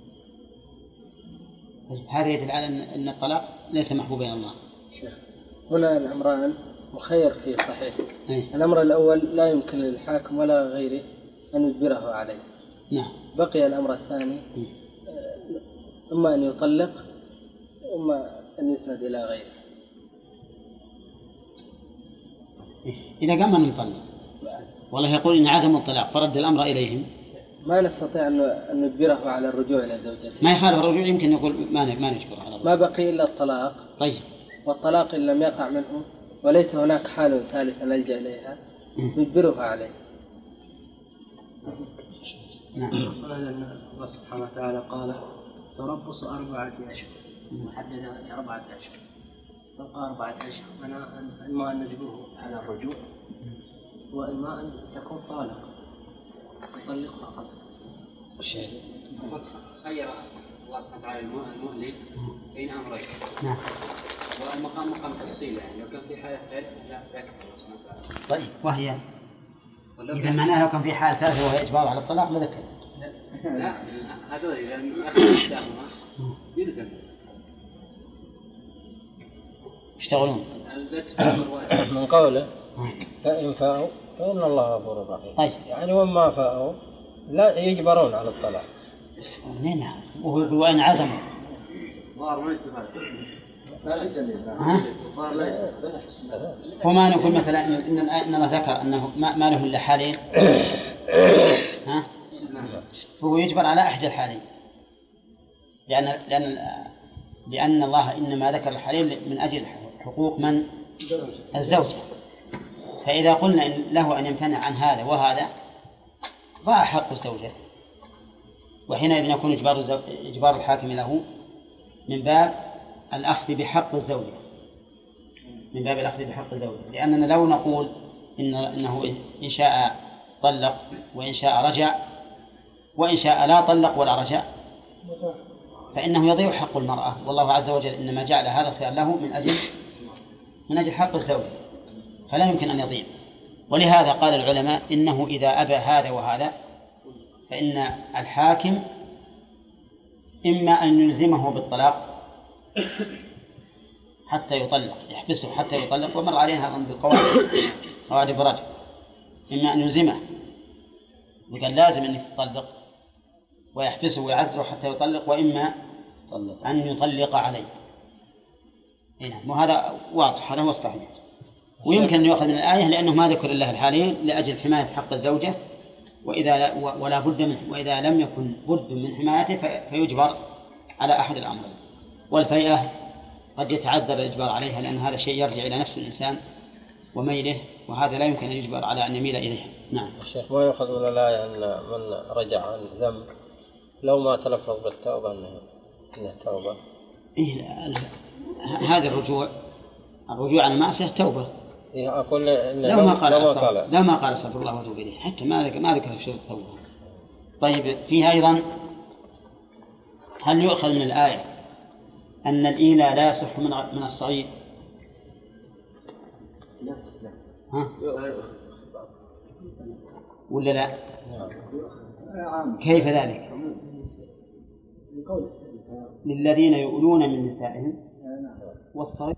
هذا يدل على أن الطلاق ليس محبوبا إلى الله. هنا الأمران مخير فيه صحيح. الأمر الأول لا يمكن للحاكم ولا غيره أن يجبره عليه. نعم. بقي الأمر الثاني إما أن يطلق إما أن يسند إلى غيره. إذا قام أن يطلق والله يقول إن عزموا الطلاق فرد الأمر إليهم، ما نستطيع أن نجبره على الرجوع إلى زوجته. ما يخالف الرجوع، يمكن يقول ما نجبره على الرجوع. ما بقي إلا الطلاق. طيب. والطلاق إن لم يقع منه وليس هناك حال ثالث نلجأ إليها نجبره عليه. نعم. قال أن الله سبحانه وتعالى قال تربص 4 أشهر محددة ل4 أشهر، فبقى 4 أشهر إما أن نجبره على الرجوع وإما أن تكون طالق يطلقها قصد. خير الله سبحانه وتعالى المهلك بين أمرين. نعم. والمقام مقام تفصيل، يعني لو كان في حالة ثالثة لا ذكر الله سبحانه وتعالى. طيب وهي إذا معناها لو كان في حالة ثالثة وهي إجبار على الطلاق لذكر. لا هذول إذا أخذ إحداهما يلزم. يشتغلون. من قوله فإن فاءوا فإن الله غفور رحيم. طيب. يعني وما فاءوا لا يجبرون على الطلاق. نعم. وهو يقول وإن عزموا. وما نقول مثلا إن الله ذكر أنه ما له إلا حالين، فهو يجبر على أحد الحالين، لأن الله إنما ذكر الحالين من أجل حقوق من؟ الزوجة. فإذا قلنا إن له أن يمتنع عن هذا وهذا ضاع حق الزوجة، وحينئذ يكون إجبار الحاكم له من باب الأخذ بحق الزوجة. من باب الأخذ بحق الزوجة، لأننا لو نقول إنه إن شاء طلق وإن شاء رجع وإن شاء لا طلق ولا رجع فإنه يضيع حق المرأة، والله عز وجل إنما جعل هذا الخيار له من أجل حق الزوجة، فلا يمكن أن يضيع. ولهذا قال العلماء إنه إذا أبى هذا وهذا فإن الحاكم إما أن يلزمه بالطلاق حتى يطلق، يحبسه حتى يطلق، ومر علينا هذا بالقواعد الرجل، إما أن يلزمه وقال لازم أنك تطلق ويحبسه ويعزره حتى يطلق، وإما أن يطلق عليه. وهذا واضح، هذا هو الصحيح. ويمكن أن يؤخذ من الآية لأنه ما ذكر الله الحالين لأجل حماية حق الزوجة، ولا بد منه، وإذا لم يكن بد من حمايته فيجبر على أحد الأمرين. والفيئة قد يتعذر الإجبار عليها لأن هذا شيء يرجع إلى نفس الإنسان وميله، وهذا لا يمكن أن يجبر على أن يميل إليها. نعم. الشيخ ما يؤخذ من الآية أن من رجع عن ذنب لو ما تلفظ بالتوبة أنه توبة؟ هذا الرجوع عن المعصية توبة. أقول لو ما قال استغفر الله واتوب إليه، حتى ما ذكر شيء التوبة. طيب فيها أيضا هل يؤخذ من الآية أن الإيلاء لا يصح من الصغير؟ ها؟ ولا لا؟ كيف ذلك؟ للذين يؤلون من نسائهم والصغير